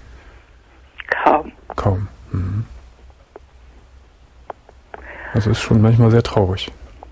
Speaker 5: Kaum.
Speaker 2: Kaum. Mhm. Also ist schon manchmal sehr traurig.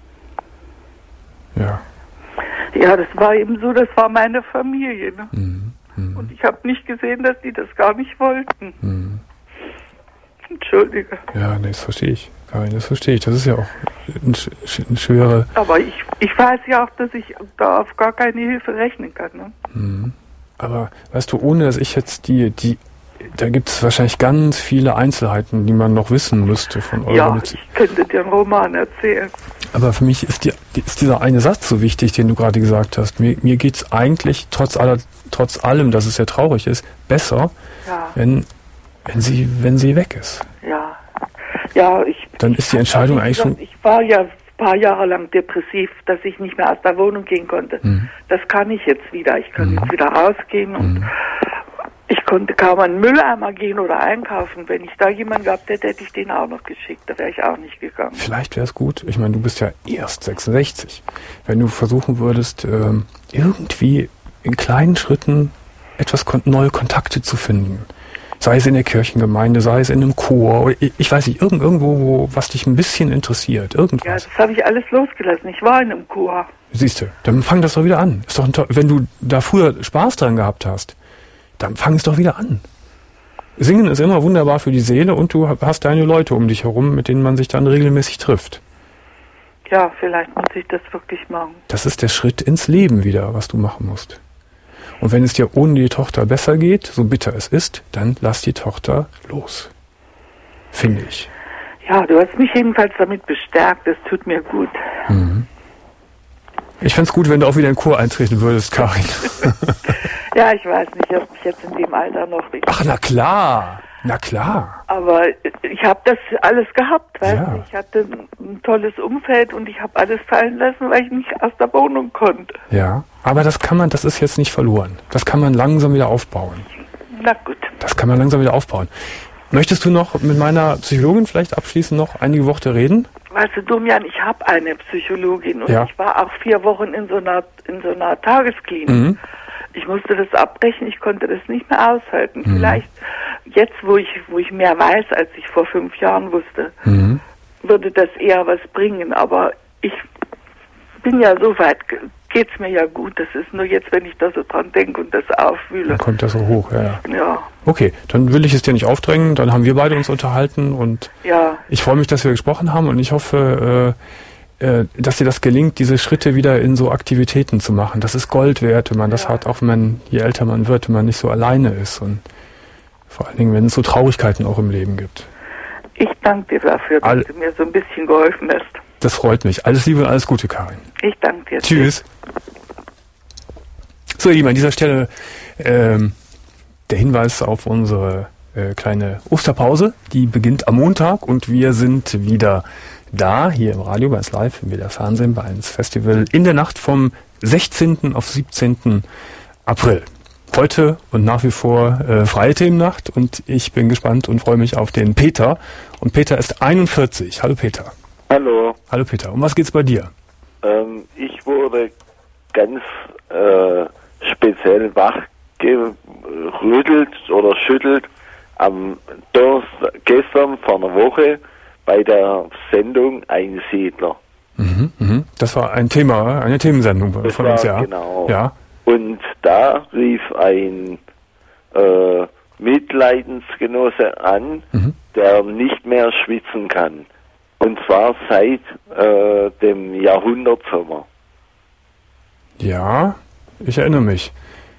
Speaker 2: Ja.
Speaker 5: Ja, das war eben so, das war meine Familie. Ne?
Speaker 2: Mhm. Mhm.
Speaker 5: Und ich habe nicht gesehen, dass die das gar nicht wollten.
Speaker 2: Mhm.
Speaker 5: Entschuldige.
Speaker 2: Ja, nee, das verstehe ich. Karin, das verstehe ich. Das ist ja auch eine, sch eine schwere...
Speaker 5: Aber ich, ich weiß ja auch, dass ich da auf gar keine Hilfe rechnen kann. Ne?
Speaker 2: Mhm. Aber weißt du, ohne dass ich jetzt die, die, da gibt es wahrscheinlich ganz viele Einzelheiten, die man noch wissen müsste von eurer
Speaker 5: Ja,
Speaker 2: Beziehung.
Speaker 5: ich könnte dir einen Roman erzählen.
Speaker 2: Aber für mich ist, die, ist dieser eine Satz so wichtig, den du gerade gesagt hast. Mir, mir geht es eigentlich, trotz aller, trotz allem, dass es sehr traurig ist, besser,
Speaker 5: Ja,
Speaker 2: wenn, wenn sie, wenn sie weg ist.
Speaker 5: ja. Ja, ich...
Speaker 2: Dann ist die Entscheidung
Speaker 5: Wie
Speaker 2: eigentlich
Speaker 5: gesagt,
Speaker 2: schon...
Speaker 5: Ich war ja ein paar Jahre lang depressiv, dass ich nicht mehr aus der Wohnung gehen konnte.
Speaker 2: Mhm.
Speaker 5: Das kann ich jetzt wieder. Ich kann
Speaker 2: Mhm.
Speaker 5: jetzt wieder rausgehen und
Speaker 2: Mhm.
Speaker 5: ich konnte kaum an den Mülleimer gehen oder einkaufen. Wenn ich da jemanden gehabt hätte, hätte ich den auch noch geschickt. Da wäre ich auch nicht gegangen.
Speaker 2: Vielleicht wäre es gut, ich meine, du bist ja erst sechsundsechzig, wenn du versuchen würdest, ähm, irgendwie in kleinen Schritten etwas kon neue Kontakte zu finden. Sei es in der Kirchengemeinde, sei es in einem Chor, oder ich, ich weiß nicht, irgend, irgendwo, wo, was dich ein bisschen interessiert,
Speaker 5: Ja,
Speaker 2: irgendwas.
Speaker 5: das habe ich alles losgelassen. Ich war in einem Chor.
Speaker 2: Siehst du, dann fang das doch wieder an. Ist doch ein to- wenn du da früher Spaß dran gehabt hast, dann fang es doch wieder an. Singen ist immer wunderbar für die Seele und du hast deine Leute um dich herum, mit denen man sich dann regelmäßig trifft.
Speaker 5: Ja, vielleicht muss ich das wirklich machen.
Speaker 2: Das ist der Schritt ins Leben wieder, was du machen musst. Und wenn es dir ohne die Tochter besser geht, so bitter es ist, dann lass die Tochter los. Finde ich.
Speaker 5: Ja, du hast mich jedenfalls damit bestärkt, das tut mir gut.
Speaker 2: Mhm. Ich fänd's gut, wenn du auch wieder in den Chor eintreten würdest, Karin.
Speaker 5: Ja, ich weiß nicht, ob ich jetzt in dem Alter noch richtig...
Speaker 2: Ach, na klar, na klar.
Speaker 5: Aber ich habe das alles gehabt, weißt
Speaker 2: Ja.
Speaker 5: du? Ich hatte ein tolles Umfeld und ich habe alles fallen lassen, weil ich nicht aus der Wohnung konnte.
Speaker 2: Ja, aber das kann man, das ist jetzt nicht verloren. Das kann man langsam wieder aufbauen.
Speaker 5: Na gut.
Speaker 2: Das kann man langsam wieder aufbauen. Möchtest du noch mit meiner Psychologin vielleicht abschließend noch einige Worte reden?
Speaker 5: Weißt du, Domian, ich habe eine Psychologin und
Speaker 2: Ja.
Speaker 5: ich war auch vier Wochen in so einer, in so einer Tagesklinik.
Speaker 2: Mhm.
Speaker 5: Ich musste das abbrechen, ich konnte das nicht mehr aushalten.
Speaker 2: Mhm.
Speaker 5: Vielleicht jetzt, wo ich, wo ich mehr weiß, als ich vor fünf Jahren wusste,
Speaker 2: Mhm.
Speaker 5: würde das eher was bringen. Aber ich bin ja so weit, ge- geht's mir ja gut. Das ist nur jetzt, wenn ich da so dran denke und das aufwühle.
Speaker 2: Dann kommt das so hoch, ja, ja.
Speaker 5: Ja,
Speaker 2: Okay, dann will ich es dir nicht aufdrängen, dann haben wir beide uns unterhalten und
Speaker 5: ja,
Speaker 2: ich freue mich, dass wir gesprochen haben und ich hoffe, äh, äh, dass dir das gelingt, diese Schritte wieder in so Aktivitäten zu machen. Das ist Gold wert, wenn man das
Speaker 5: Ja.
Speaker 2: hat, auch wenn man, je älter man wird, wenn man nicht so alleine ist und vor allen Dingen, wenn es so Traurigkeiten auch im Leben gibt.
Speaker 5: ich danke dir dafür, dass
Speaker 2: All-
Speaker 5: du mir so ein bisschen geholfen hast.
Speaker 2: Das freut mich. Alles Liebe und alles Gute, Karin.
Speaker 5: Ich danke dir.
Speaker 2: Tschüss. So, ihr Lieben, an dieser Stelle ähm, der Hinweis auf unsere äh, kleine Osterpause. Die beginnt am Montag und wir sind wieder da, hier im Radio, bei eins Live, im W D R Fernsehen, bei eins Festival in der Nacht vom sechzehnten auf siebzehnten April. Heute und nach wie vor äh, freie Themennacht und ich bin gespannt und freue mich auf den Peter. Und Peter ist einundvierzig. Hallo Peter.
Speaker 6: Hallo,
Speaker 2: Hallo Peter. Um was geht's bei dir?
Speaker 6: ähm, ich wurde ganz äh, speziell wachgerüttelt oder schüttelt am Donnerstag, gestern vor einer Woche bei der Sendung Einsiedler.
Speaker 2: Mhm, mhm. Das war ein Thema, eine Themensendung
Speaker 6: Das
Speaker 2: von
Speaker 6: war
Speaker 2: uns, ja.
Speaker 6: genau.
Speaker 2: Ja.
Speaker 6: Und da rief ein äh, Mitleidensgenosse an,
Speaker 2: Mhm.
Speaker 6: der nicht mehr schwitzen kann. Und zwar seit äh, dem Jahrhundertsommer.
Speaker 2: Ja, ich erinnere mich.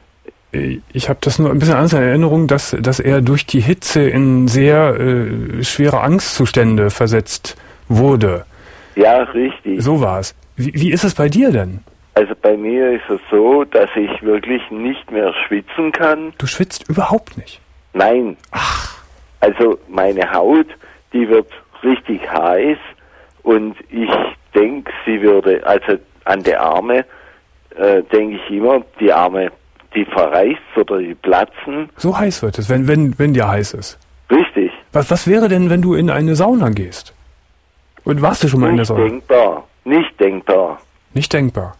Speaker 2: Ich habe das nur ein bisschen anders in Erinnerung, dass, dass er durch die Hitze in sehr äh, schwere Angstzustände versetzt wurde.
Speaker 6: Ja, richtig.
Speaker 2: So war es. Wie, wie ist es bei dir denn?
Speaker 6: Also bei mir ist es so, dass ich wirklich nicht mehr schwitzen kann.
Speaker 2: Du schwitzt überhaupt nicht.
Speaker 6: Nein.
Speaker 2: Ach.
Speaker 6: Also meine Haut, die wird richtig heiß und ich denke, sie würde, also an die Arme, äh, denke ich immer, die Arme, die verreißt oder die platzen.
Speaker 2: So heiß wird es, wenn, wenn, wenn dir heiß ist.
Speaker 6: Richtig.
Speaker 2: Was, was wäre denn, wenn du in eine Sauna gehst? Und warst du schon mal in der
Speaker 6: Nicht
Speaker 2: Sauna?
Speaker 6: denkbar. Nicht denkbar.
Speaker 2: Nicht denkbar.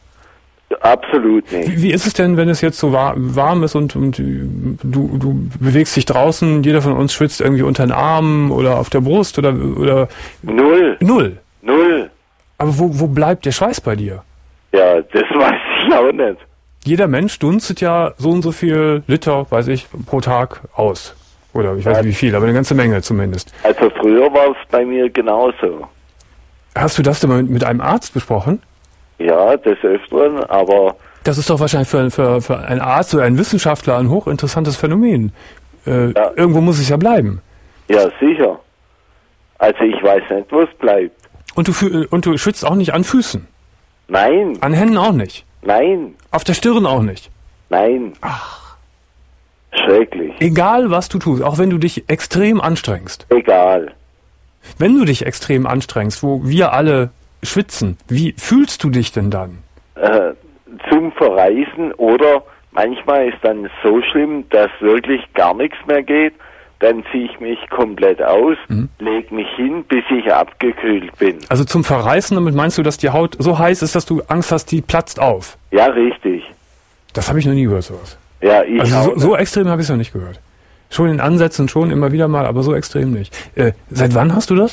Speaker 6: Absolut nicht.
Speaker 2: Wie, wie ist es denn, wenn es jetzt so war, warm ist und, und du, du bewegst dich draußen, jeder von uns schwitzt irgendwie unter den Armen oder auf der Brust oder, oder
Speaker 6: Null.
Speaker 2: null.
Speaker 6: Null.
Speaker 2: Aber wo, wo bleibt der Schweiß bei dir?
Speaker 6: Ja, das weiß ich auch nicht.
Speaker 2: Jeder Mensch dunstet ja so und so viel Liter, weiß ich, pro Tag aus. Oder ich weiß nicht wie viel, aber eine ganze Menge zumindest.
Speaker 6: Also früher war es bei mir genauso.
Speaker 2: Hast du das denn mal mit, mit einem Arzt besprochen?
Speaker 6: Ja, des Öfteren, aber
Speaker 2: Das ist doch wahrscheinlich für, für, für einen Arzt oder einen Wissenschaftler ein hochinteressantes Phänomen. Äh,
Speaker 6: Ja.
Speaker 2: Irgendwo muss es ja bleiben.
Speaker 6: ja, sicher. Also ich weiß nicht, wo es bleibt.
Speaker 2: Und du, fü- und du schwitzt auch nicht an Füßen.
Speaker 6: Nein,
Speaker 2: An Händen auch nicht.
Speaker 6: nein,
Speaker 2: Auf der Stirn auch nicht.
Speaker 6: nein.
Speaker 2: Ach.
Speaker 6: Schrecklich.
Speaker 2: Egal was du tust, auch wenn du dich extrem anstrengst.
Speaker 6: Egal.
Speaker 2: Wenn du dich extrem anstrengst, wo wir alle schwitzen, wie fühlst du dich denn dann?
Speaker 6: Äh, zum Verreisen oder manchmal ist dann so schlimm, dass wirklich gar nichts mehr geht. Dann ziehe ich mich komplett aus,
Speaker 2: Mhm.
Speaker 6: leg mich hin, bis ich abgekühlt bin.
Speaker 2: Also zum Verreißen, damit meinst du, dass die Haut so heiß ist, dass du Angst hast, die platzt auf?
Speaker 6: Ja, richtig.
Speaker 2: Das habe ich noch nie gehört, sowas.
Speaker 6: Ja, ich
Speaker 2: Also
Speaker 6: auch
Speaker 2: so,
Speaker 6: nicht.
Speaker 2: so extrem habe ich es noch nicht gehört. Schon in Ansätzen, schon immer wieder mal, aber so extrem nicht. Äh, seit wann hast du das?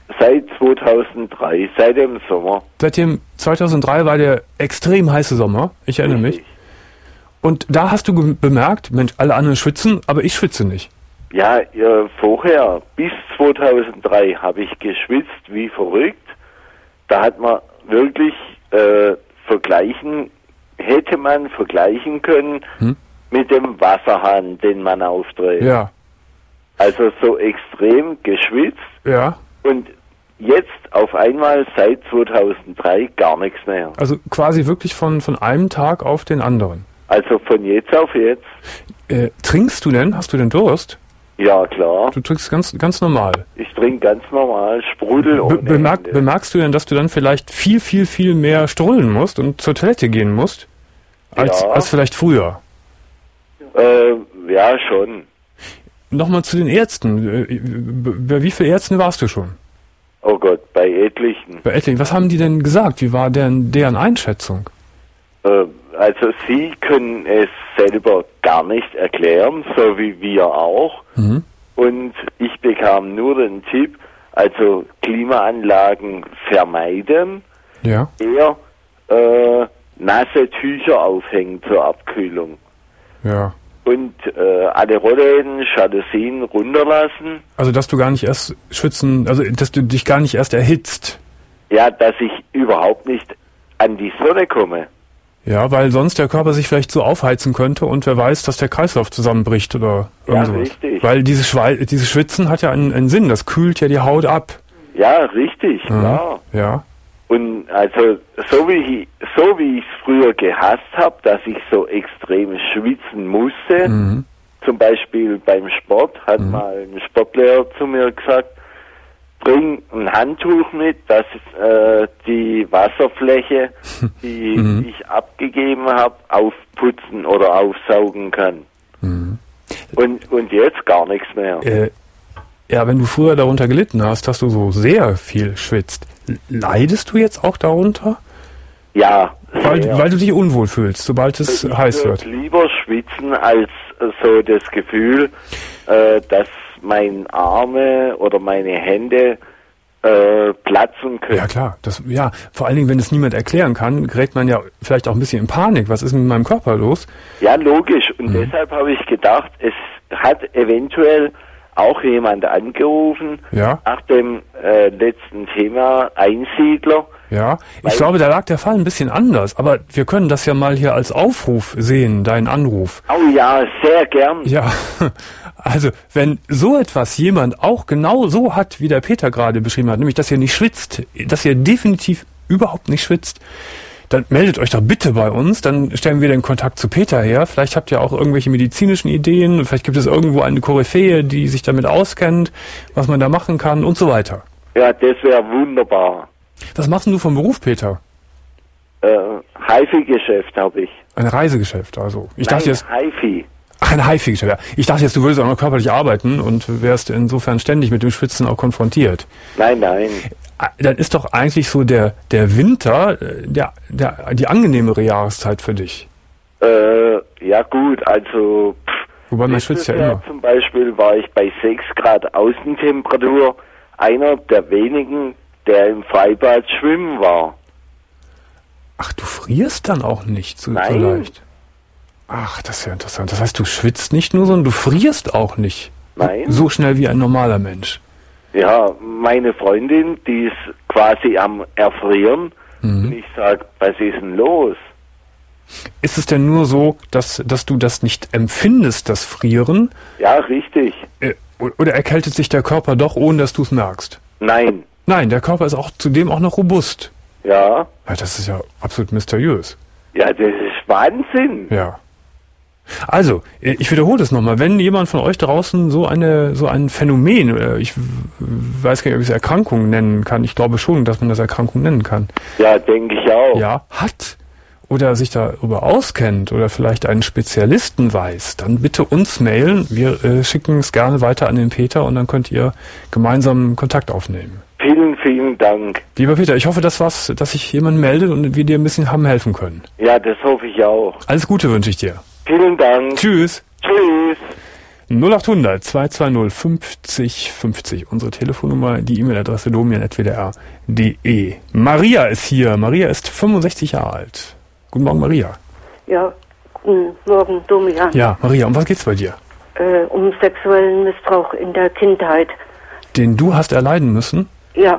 Speaker 6: seit zweitausenddrei, seit dem Sommer.
Speaker 2: Seit dem zweitausenddrei war der extrem heiße Sommer, ich erinnere
Speaker 6: Richtig.
Speaker 2: mich. Und da hast du ge- bemerkt, Mensch, alle anderen schwitzen, aber ich schwitze nicht.
Speaker 6: Ja, ja, vorher, bis zweitausenddrei, habe ich geschwitzt wie verrückt. Da hat man wirklich äh, vergleichen, hätte man vergleichen können
Speaker 2: Hm?
Speaker 6: mit dem Wasserhahn, den man aufdreht.
Speaker 2: Ja,
Speaker 6: Also so extrem geschwitzt
Speaker 2: ja.
Speaker 6: und jetzt auf einmal seit zweitausenddrei gar nichts mehr.
Speaker 2: Also quasi wirklich von, von einem Tag auf den anderen.
Speaker 6: Also von jetzt auf jetzt,
Speaker 2: Äh, trinkst du denn? Hast du denn Durst?
Speaker 6: ja klar,
Speaker 2: Du trinkst ganz, ganz normal.
Speaker 6: ich trinke ganz normal Sprudel
Speaker 2: Be
Speaker 6: ohne
Speaker 2: bemerk
Speaker 6: Ende.
Speaker 2: bemerkst du denn, dass du dann vielleicht viel, viel, viel mehr strullen musst und zur Toilette gehen musst? Als,
Speaker 6: Ja.
Speaker 2: als vielleicht früher?
Speaker 6: Äh, ja, schon.
Speaker 2: Nochmal zu den Ärzten. Äh, Bei wie vielen Ärzten warst du schon?
Speaker 6: Oh Gott, bei etlichen.
Speaker 2: Bei etlichen. Was haben die denn gesagt? Wie war denn deren Einschätzung?
Speaker 6: Äh, also Sie können es selber gar nicht erklären, so wie wir auch.
Speaker 2: Mhm.
Speaker 6: Und ich bekam nur den Tipp, also Klimaanlagen vermeiden,
Speaker 2: Ja.
Speaker 6: eher äh, nasse Tücher aufhängen zur Abkühlung.
Speaker 2: Ja.
Speaker 6: Und äh, alle Rollläden, Jalousien runterlassen.
Speaker 2: Also, dass du gar nicht erst schwitzen, also, dass du dich gar nicht erst erhitzt.
Speaker 6: Ja, dass ich überhaupt nicht an die Sonne komme.
Speaker 2: Ja, weil sonst der Körper sich vielleicht so aufheizen könnte und wer weiß, dass der Kreislauf zusammenbricht oder irgend
Speaker 6: Ja,
Speaker 2: sowas.
Speaker 6: richtig.
Speaker 2: Weil dieses, Schwei dieses Schwitzen hat ja einen, einen Sinn, das kühlt ja die Haut ab.
Speaker 6: Ja, richtig, klar.
Speaker 2: Ja.
Speaker 6: Und also so wie ich so wie ich es früher gehasst habe, dass ich so extrem schwitzen musste,
Speaker 2: Mhm.
Speaker 6: zum Beispiel beim Sport, hat mal ein Sportlehrer zu mir gesagt, bring ein Handtuch mit, dass äh, die Wasserfläche, die
Speaker 2: Mhm.
Speaker 6: ich abgegeben habe, aufputzen oder aufsaugen kann.
Speaker 2: Mhm.
Speaker 6: Und und jetzt gar nichts mehr.
Speaker 2: Äh, ja, wenn du früher darunter gelitten hast, dass du so sehr viel schwitzt, leidest du jetzt auch darunter?
Speaker 6: Ja,
Speaker 2: Weil,
Speaker 6: sehr.
Speaker 2: weil du dich unwohl fühlst, sobald es
Speaker 6: Ich
Speaker 2: heiß
Speaker 6: würd
Speaker 2: wird.
Speaker 6: lieber schwitzen als äh, so das Gefühl, äh, dass meine Arme oder meine Hände äh, platzen können.
Speaker 2: Ja klar, das, ja, vor allen Dingen, wenn es niemand erklären kann, gerät man ja vielleicht auch ein bisschen in Panik. Was ist mit meinem Körper los?
Speaker 6: Ja, logisch. Und
Speaker 2: Mhm.
Speaker 6: deshalb habe ich gedacht, es hat eventuell auch jemand angerufen
Speaker 2: Ja,
Speaker 6: nach dem äh, letzten Thema Einsiedler.
Speaker 2: ja. Ich
Speaker 6: Weil-
Speaker 2: glaube, da lag der Fall ein bisschen anders, aber wir können das ja mal hier als Aufruf sehen, deinen Anruf.
Speaker 6: Oh ja, sehr gern.
Speaker 2: Ja, also wenn so etwas jemand auch genau so hat, wie der Peter gerade beschrieben hat, nämlich dass ihr nicht schwitzt, dass ihr definitiv überhaupt nicht schwitzt, dann meldet euch doch bitte bei uns, dann stellen wir den Kontakt zu Peter her. Vielleicht habt ihr auch irgendwelche medizinischen Ideen, vielleicht gibt es irgendwo eine Koryphäe, die sich damit auskennt, was man da machen kann und so weiter.
Speaker 6: Ja, das wäre wunderbar.
Speaker 2: Was machst denn du vom Beruf, Peter?
Speaker 6: Äh, Hi-Fi-Geschäft habe ich.
Speaker 2: Ein Reisegeschäft, also. Ich dachte jetzt,
Speaker 6: Hi-Fi.
Speaker 2: ach, ein Hi-Fi-Geschäft, ja. Ich dachte jetzt, du würdest auch noch körperlich arbeiten und wärst insofern ständig mit dem Schwitzen auch konfrontiert.
Speaker 6: Nein, nein.
Speaker 2: Dann ist doch eigentlich so der, der Winter äh, der, der, die angenehmere Jahreszeit für dich.
Speaker 6: Äh, ja gut, also pff,
Speaker 2: Wobei man
Speaker 6: letztes
Speaker 2: schwitzt ja
Speaker 6: Jahr
Speaker 2: immer.
Speaker 6: zum Beispiel war ich bei sechs Grad Außentemperatur einer der wenigen, der im Freibad schwimmen war.
Speaker 2: Ach, du frierst dann auch nicht so, so
Speaker 6: Nein.
Speaker 2: leicht. Ach, das ist ja interessant. Das heißt, du schwitzt nicht nur, sondern du frierst auch nicht.
Speaker 6: Nein.
Speaker 2: So schnell wie ein normaler Mensch.
Speaker 6: Ja, meine Freundin, die ist quasi am Erfrieren.
Speaker 2: Mhm.
Speaker 6: Und ich sag, was ist denn los?
Speaker 2: Ist es denn nur so, dass, dass du das nicht empfindest, das Frieren?
Speaker 6: Ja, richtig.
Speaker 2: Äh, Oder erkältet sich der Körper doch, ohne dass du es merkst?
Speaker 6: Nein.
Speaker 2: Nein, der Körper ist auch zudem auch noch robust.
Speaker 6: Ja.
Speaker 2: Ja, das ist ja absolut mysteriös.
Speaker 6: Ja, das ist Wahnsinn.
Speaker 2: Ja. Also, ich wiederhole es nochmal. Wenn jemand von euch draußen so eine, so ein Phänomen, äh, ich w- weiß gar nicht, ob ich es Erkrankung nennen kann. Ich glaube schon, dass man das Erkrankung nennen kann.
Speaker 6: Ja, denke ich auch.
Speaker 2: Ja, hat oder sich darüber auskennt oder vielleicht einen Spezialisten weiß, dann bitte uns mailen. Wir äh, schicken es gerne weiter an den Peter und dann könnt ihr gemeinsam Kontakt aufnehmen.
Speaker 6: Vielen, vielen Dank.
Speaker 2: Lieber Peter, ich hoffe, dass was, dass sich jemand meldet und wir dir ein bisschen haben helfen können.
Speaker 6: Ja, das hoffe ich auch.
Speaker 2: Alles Gute wünsche ich dir.
Speaker 6: Vielen Dank.
Speaker 2: Tschüss.
Speaker 6: Tschüss.
Speaker 2: null acht hundert zwei zwei null fünfzig fünfzig, unsere Telefonnummer, die E-Mail-Adresse domian at w d r punkt d e. Maria ist hier. Maria ist fünfundsechzig Jahre alt. Guten Morgen, Maria.
Speaker 7: Ja, guten Morgen, Domian.
Speaker 2: Ja, Maria, um was geht's bei dir?
Speaker 7: Äh, um sexuellen Missbrauch in der Kindheit.
Speaker 2: Den du hast erleiden müssen?
Speaker 7: Ja.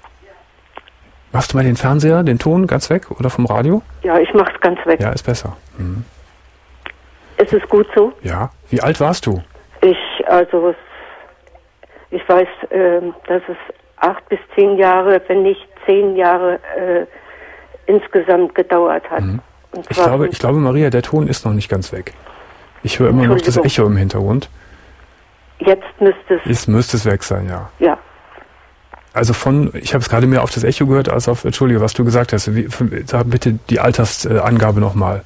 Speaker 2: Machst du mal den Fernseher, den Ton ganz weg oder vom Radio?
Speaker 7: Ja, ich mach's ganz weg.
Speaker 2: Ja, ist besser. Mhm.
Speaker 7: Ist es gut so?
Speaker 2: Ja. Wie alt warst du?
Speaker 7: Ich, also, ich weiß, äh, dass es acht bis zehn Jahre, wenn nicht zehn Jahre äh, insgesamt gedauert hat.
Speaker 2: Mhm. Und ich glaube, ich glaube, Maria, der Ton ist noch nicht ganz weg. Ich höre immer noch das Echo im Hintergrund.
Speaker 7: Jetzt müsste es...
Speaker 2: Jetzt müsste es weg sein, ja.
Speaker 7: Ja.
Speaker 2: Also von, ich habe es gerade mehr auf das Echo gehört, als auf, Entschuldige, was du gesagt hast. Wie, sag bitte die Altersangabe nochmal.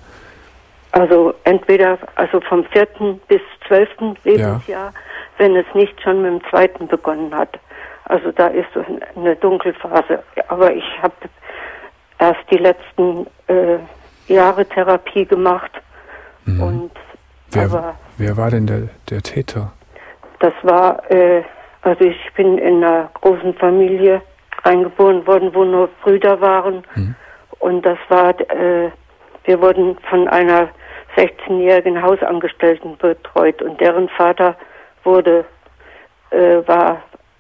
Speaker 7: Also entweder also vom vierten bis zwölften Lebensjahr, ja, wenn es nicht schon mit dem zweiten begonnen hat. Also da ist so eine Dunkelphase. Aber ich habe erst die letzten äh, Jahre Therapie gemacht. Mhm. Und
Speaker 2: wer,
Speaker 7: aber
Speaker 2: wer war denn der, der Täter?
Speaker 7: Das war, äh, also ich bin in einer großen Familie reingeboren worden, wo nur Brüder waren. Mhm. Und das war, äh, wir wurden von einer sechzehnjährigen Hausangestellten betreut und deren Vater wurde, äh, war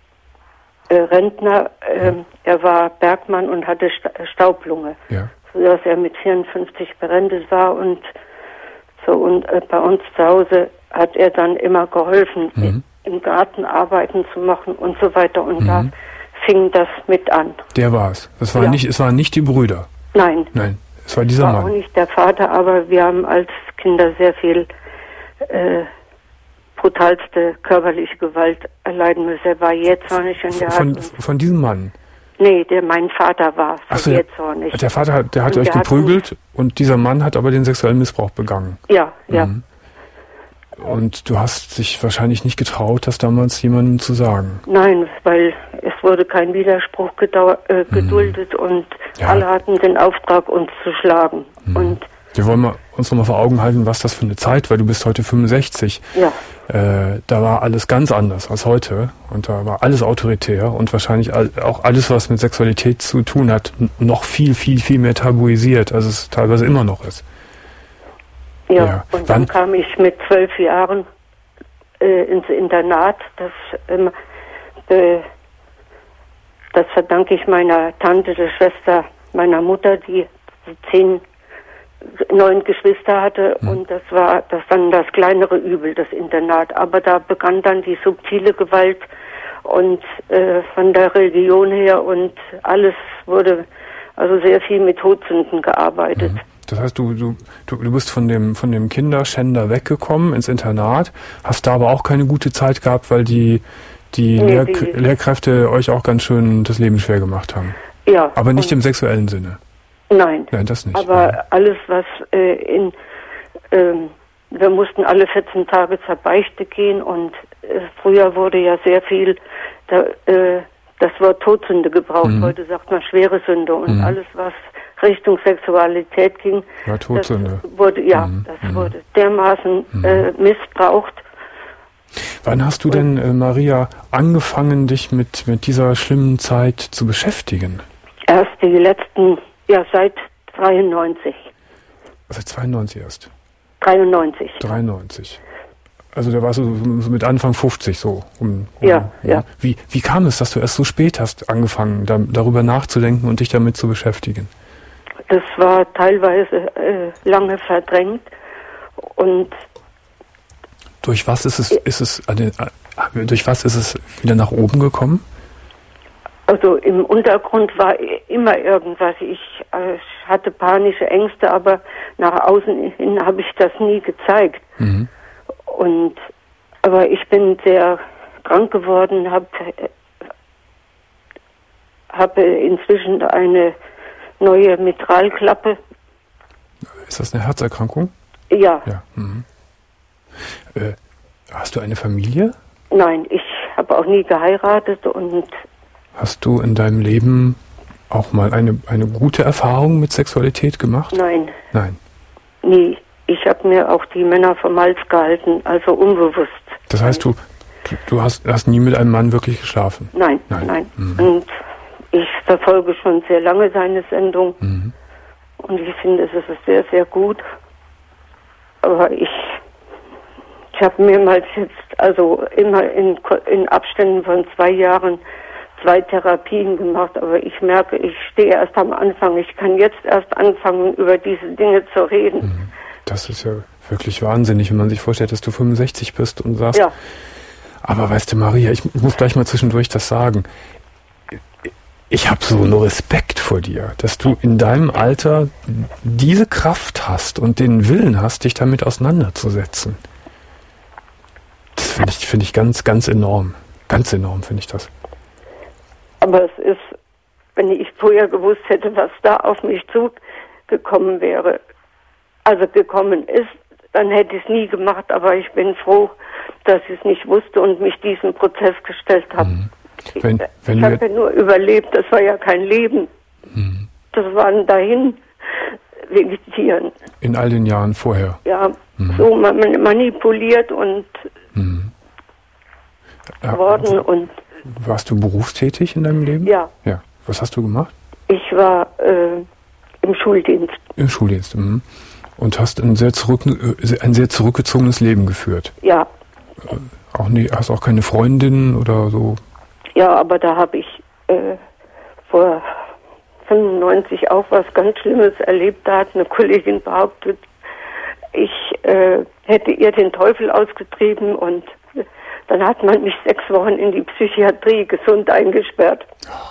Speaker 7: äh, Rentner, äh, ja. Er war Bergmann und hatte Staublunge, ja, sodass er mit vierundfünfzig berendet war und so, und äh, bei uns zu Hause hat er dann immer geholfen, mhm. im Garten Arbeiten zu machen und so weiter und mhm. da fing das mit an.
Speaker 2: Der war es. Das war ja. nicht, es waren nicht die Brüder.
Speaker 7: Nein.
Speaker 2: Nein. Es war dieser
Speaker 7: war
Speaker 2: Mann.
Speaker 7: Auch nicht der Vater, aber wir haben als Kinder sehr viel äh, brutalste körperliche Gewalt erleiden müssen. Er war jähzornig und der
Speaker 2: von,
Speaker 7: hat
Speaker 2: von diesem Mann?
Speaker 7: Nee, der mein Vater war
Speaker 2: Ach so,
Speaker 7: jähzornig.
Speaker 2: Der Vater hat, der hat euch der geprügelt hat und dieser Mann hat aber den sexuellen Missbrauch begangen.
Speaker 7: Ja, ja.
Speaker 2: Mhm. Und du hast dich wahrscheinlich nicht getraut, das damals jemandem zu sagen.
Speaker 7: Nein, weil es wurde kein Widerspruch gedau- äh, geduldet mhm. und ja. alle hatten den Auftrag, uns zu schlagen. Mhm. Und
Speaker 2: wir wollen mal, uns noch mal vor Augen halten, was das für eine Zeit, weil du bist heute fünfundsechzig.
Speaker 7: Ja.
Speaker 2: Äh, da war alles ganz anders als heute und da war alles autoritär und wahrscheinlich all, auch alles, was mit Sexualität zu tun hat, n- noch viel, viel, viel mehr tabuisiert, als es teilweise immer noch ist.
Speaker 7: Ja, ja. Und dann Wann? kam ich mit zwölf Jahren äh, ins Internat. Das, ähm, äh, das verdanke ich meiner Tante, der Schwester meiner Mutter, die zehn, neun Geschwister hatte. Hm. Und das war das dann das kleinere Übel, das Internat. Aber da begann dann die subtile Gewalt und äh, von der Religion her und alles wurde also sehr viel mit Todsünden gearbeitet. Hm.
Speaker 2: Das heißt, du, du, du, du bist von dem, von dem Kinderschänder weggekommen ins Internat, hast da aber auch keine gute Zeit gehabt, weil die, die, nee, Lehr- die Lehrkräfte euch auch ganz schön das Leben schwer gemacht haben.
Speaker 7: Ja.
Speaker 2: Aber nicht im sexuellen Sinne.
Speaker 7: Nein.
Speaker 2: Nein, das nicht.
Speaker 7: Aber
Speaker 2: ja.
Speaker 7: alles, was äh, in, ähm, wir mussten alle vierzehn Tage zur Beichte gehen und äh, früher wurde ja sehr viel, da, äh, das Wort Todsünde gebraucht. Mhm. Heute sagt man schwere Sünde und mhm. alles, was Richtung Sexualität ging,
Speaker 2: ja, Todsünde.
Speaker 7: Das wurde, ja, mhm. das mhm. wurde dermaßen mhm. äh, missbraucht.
Speaker 2: Wann hast du und denn, äh, Maria, angefangen, dich mit, mit dieser schlimmen Zeit zu beschäftigen?
Speaker 7: Erst die letzten, ja, seit dreiundneunzig.
Speaker 2: Seit zweiundneunzig erst?
Speaker 7: dreiundneunzig.
Speaker 2: dreiundneunzig. Also da warst du so mit Anfang fünfzig so. Um, um,
Speaker 7: ja, ja.
Speaker 2: Wie, wie kam es, dass du erst so spät hast angefangen, da, darüber nachzudenken und dich damit zu beschäftigen?
Speaker 7: Das war teilweise äh, lange verdrängt und
Speaker 2: durch was ist es, ist es, äh, durch was ist es wieder nach oben gekommen?
Speaker 7: Also im Untergrund war immer irgendwas. Ich äh, hatte panische Ängste, aber nach außen hin habe ich das nie gezeigt. Mhm. Und aber ich bin sehr krank geworden, habe habe inzwischen eine neue Mitralklappe.
Speaker 2: Ist das eine Herzerkrankung?
Speaker 7: Ja.
Speaker 2: ja. Mhm. Äh, hast du eine Familie?
Speaker 7: Nein, ich habe auch nie geheiratet und.
Speaker 2: Hast du in deinem Leben auch mal eine, eine gute Erfahrung mit Sexualität gemacht?
Speaker 7: Nein.
Speaker 2: Nein.
Speaker 7: Nie. Ich habe mir auch die Männer vom Hals gehalten, also unbewusst.
Speaker 2: Das heißt, du, du, du hast, hast nie mit einem Mann wirklich geschlafen?
Speaker 7: Nein, nein. nein. Mhm. Und ich verfolge schon sehr lange seine Sendung. Mhm. Und ich finde, es ist sehr, sehr gut. Aber ich, ich habe mehrmals jetzt, also immer in, in Abständen von zwei Jahren, zwei Therapien gemacht. Aber ich merke, ich stehe erst am Anfang. Ich kann jetzt erst anfangen, über diese Dinge zu reden.
Speaker 2: Das ist ja wirklich wahnsinnig, wenn man sich vorstellt, dass du fünfundsechzig bist und sagst, ja. Aber weißt du, Maria, ich muss gleich mal zwischendurch das sagen. Ich habe so einen Respekt vor dir, dass du in deinem Alter diese Kraft hast und den Willen hast, dich damit auseinanderzusetzen. Das finde ich, finde ich ganz, ganz enorm. Ganz enorm finde ich das.
Speaker 7: Aber es ist, wenn ich vorher gewusst hätte, was da auf mich zugekommen wäre, also gekommen ist, dann hätte ich es nie gemacht. Aber ich bin froh, dass ich es nicht wusste und mich diesem Prozess gestellt habe. Mhm. Wenn, wenn ich habe ja nur überlebt, das war ja kein Leben. Hm. Das war ein dahin vegetieren.
Speaker 2: In all den Jahren vorher?
Speaker 7: Ja, hm. so man, manipuliert und hm.
Speaker 2: ja,
Speaker 7: worden. Und
Speaker 2: warst du berufstätig in deinem Leben?
Speaker 7: Ja.
Speaker 2: Ja. Was hast du gemacht?
Speaker 7: Ich war äh, im Schuldienst.
Speaker 2: Im Schuldienst, mh. Und hast ein sehr, zurück, ein sehr zurückgezogenes Leben geführt?
Speaker 7: Ja.
Speaker 2: Äh, auch nie, hast auch keine Freundin oder so?
Speaker 7: Ja, aber da habe ich äh, vor fünfundneunzig auch was ganz Schlimmes erlebt. Da hat eine Kollegin behauptet, ich äh, hätte ihr den Teufel ausgetrieben und dann hat man mich sechs Wochen in die Psychiatrie gesund eingesperrt.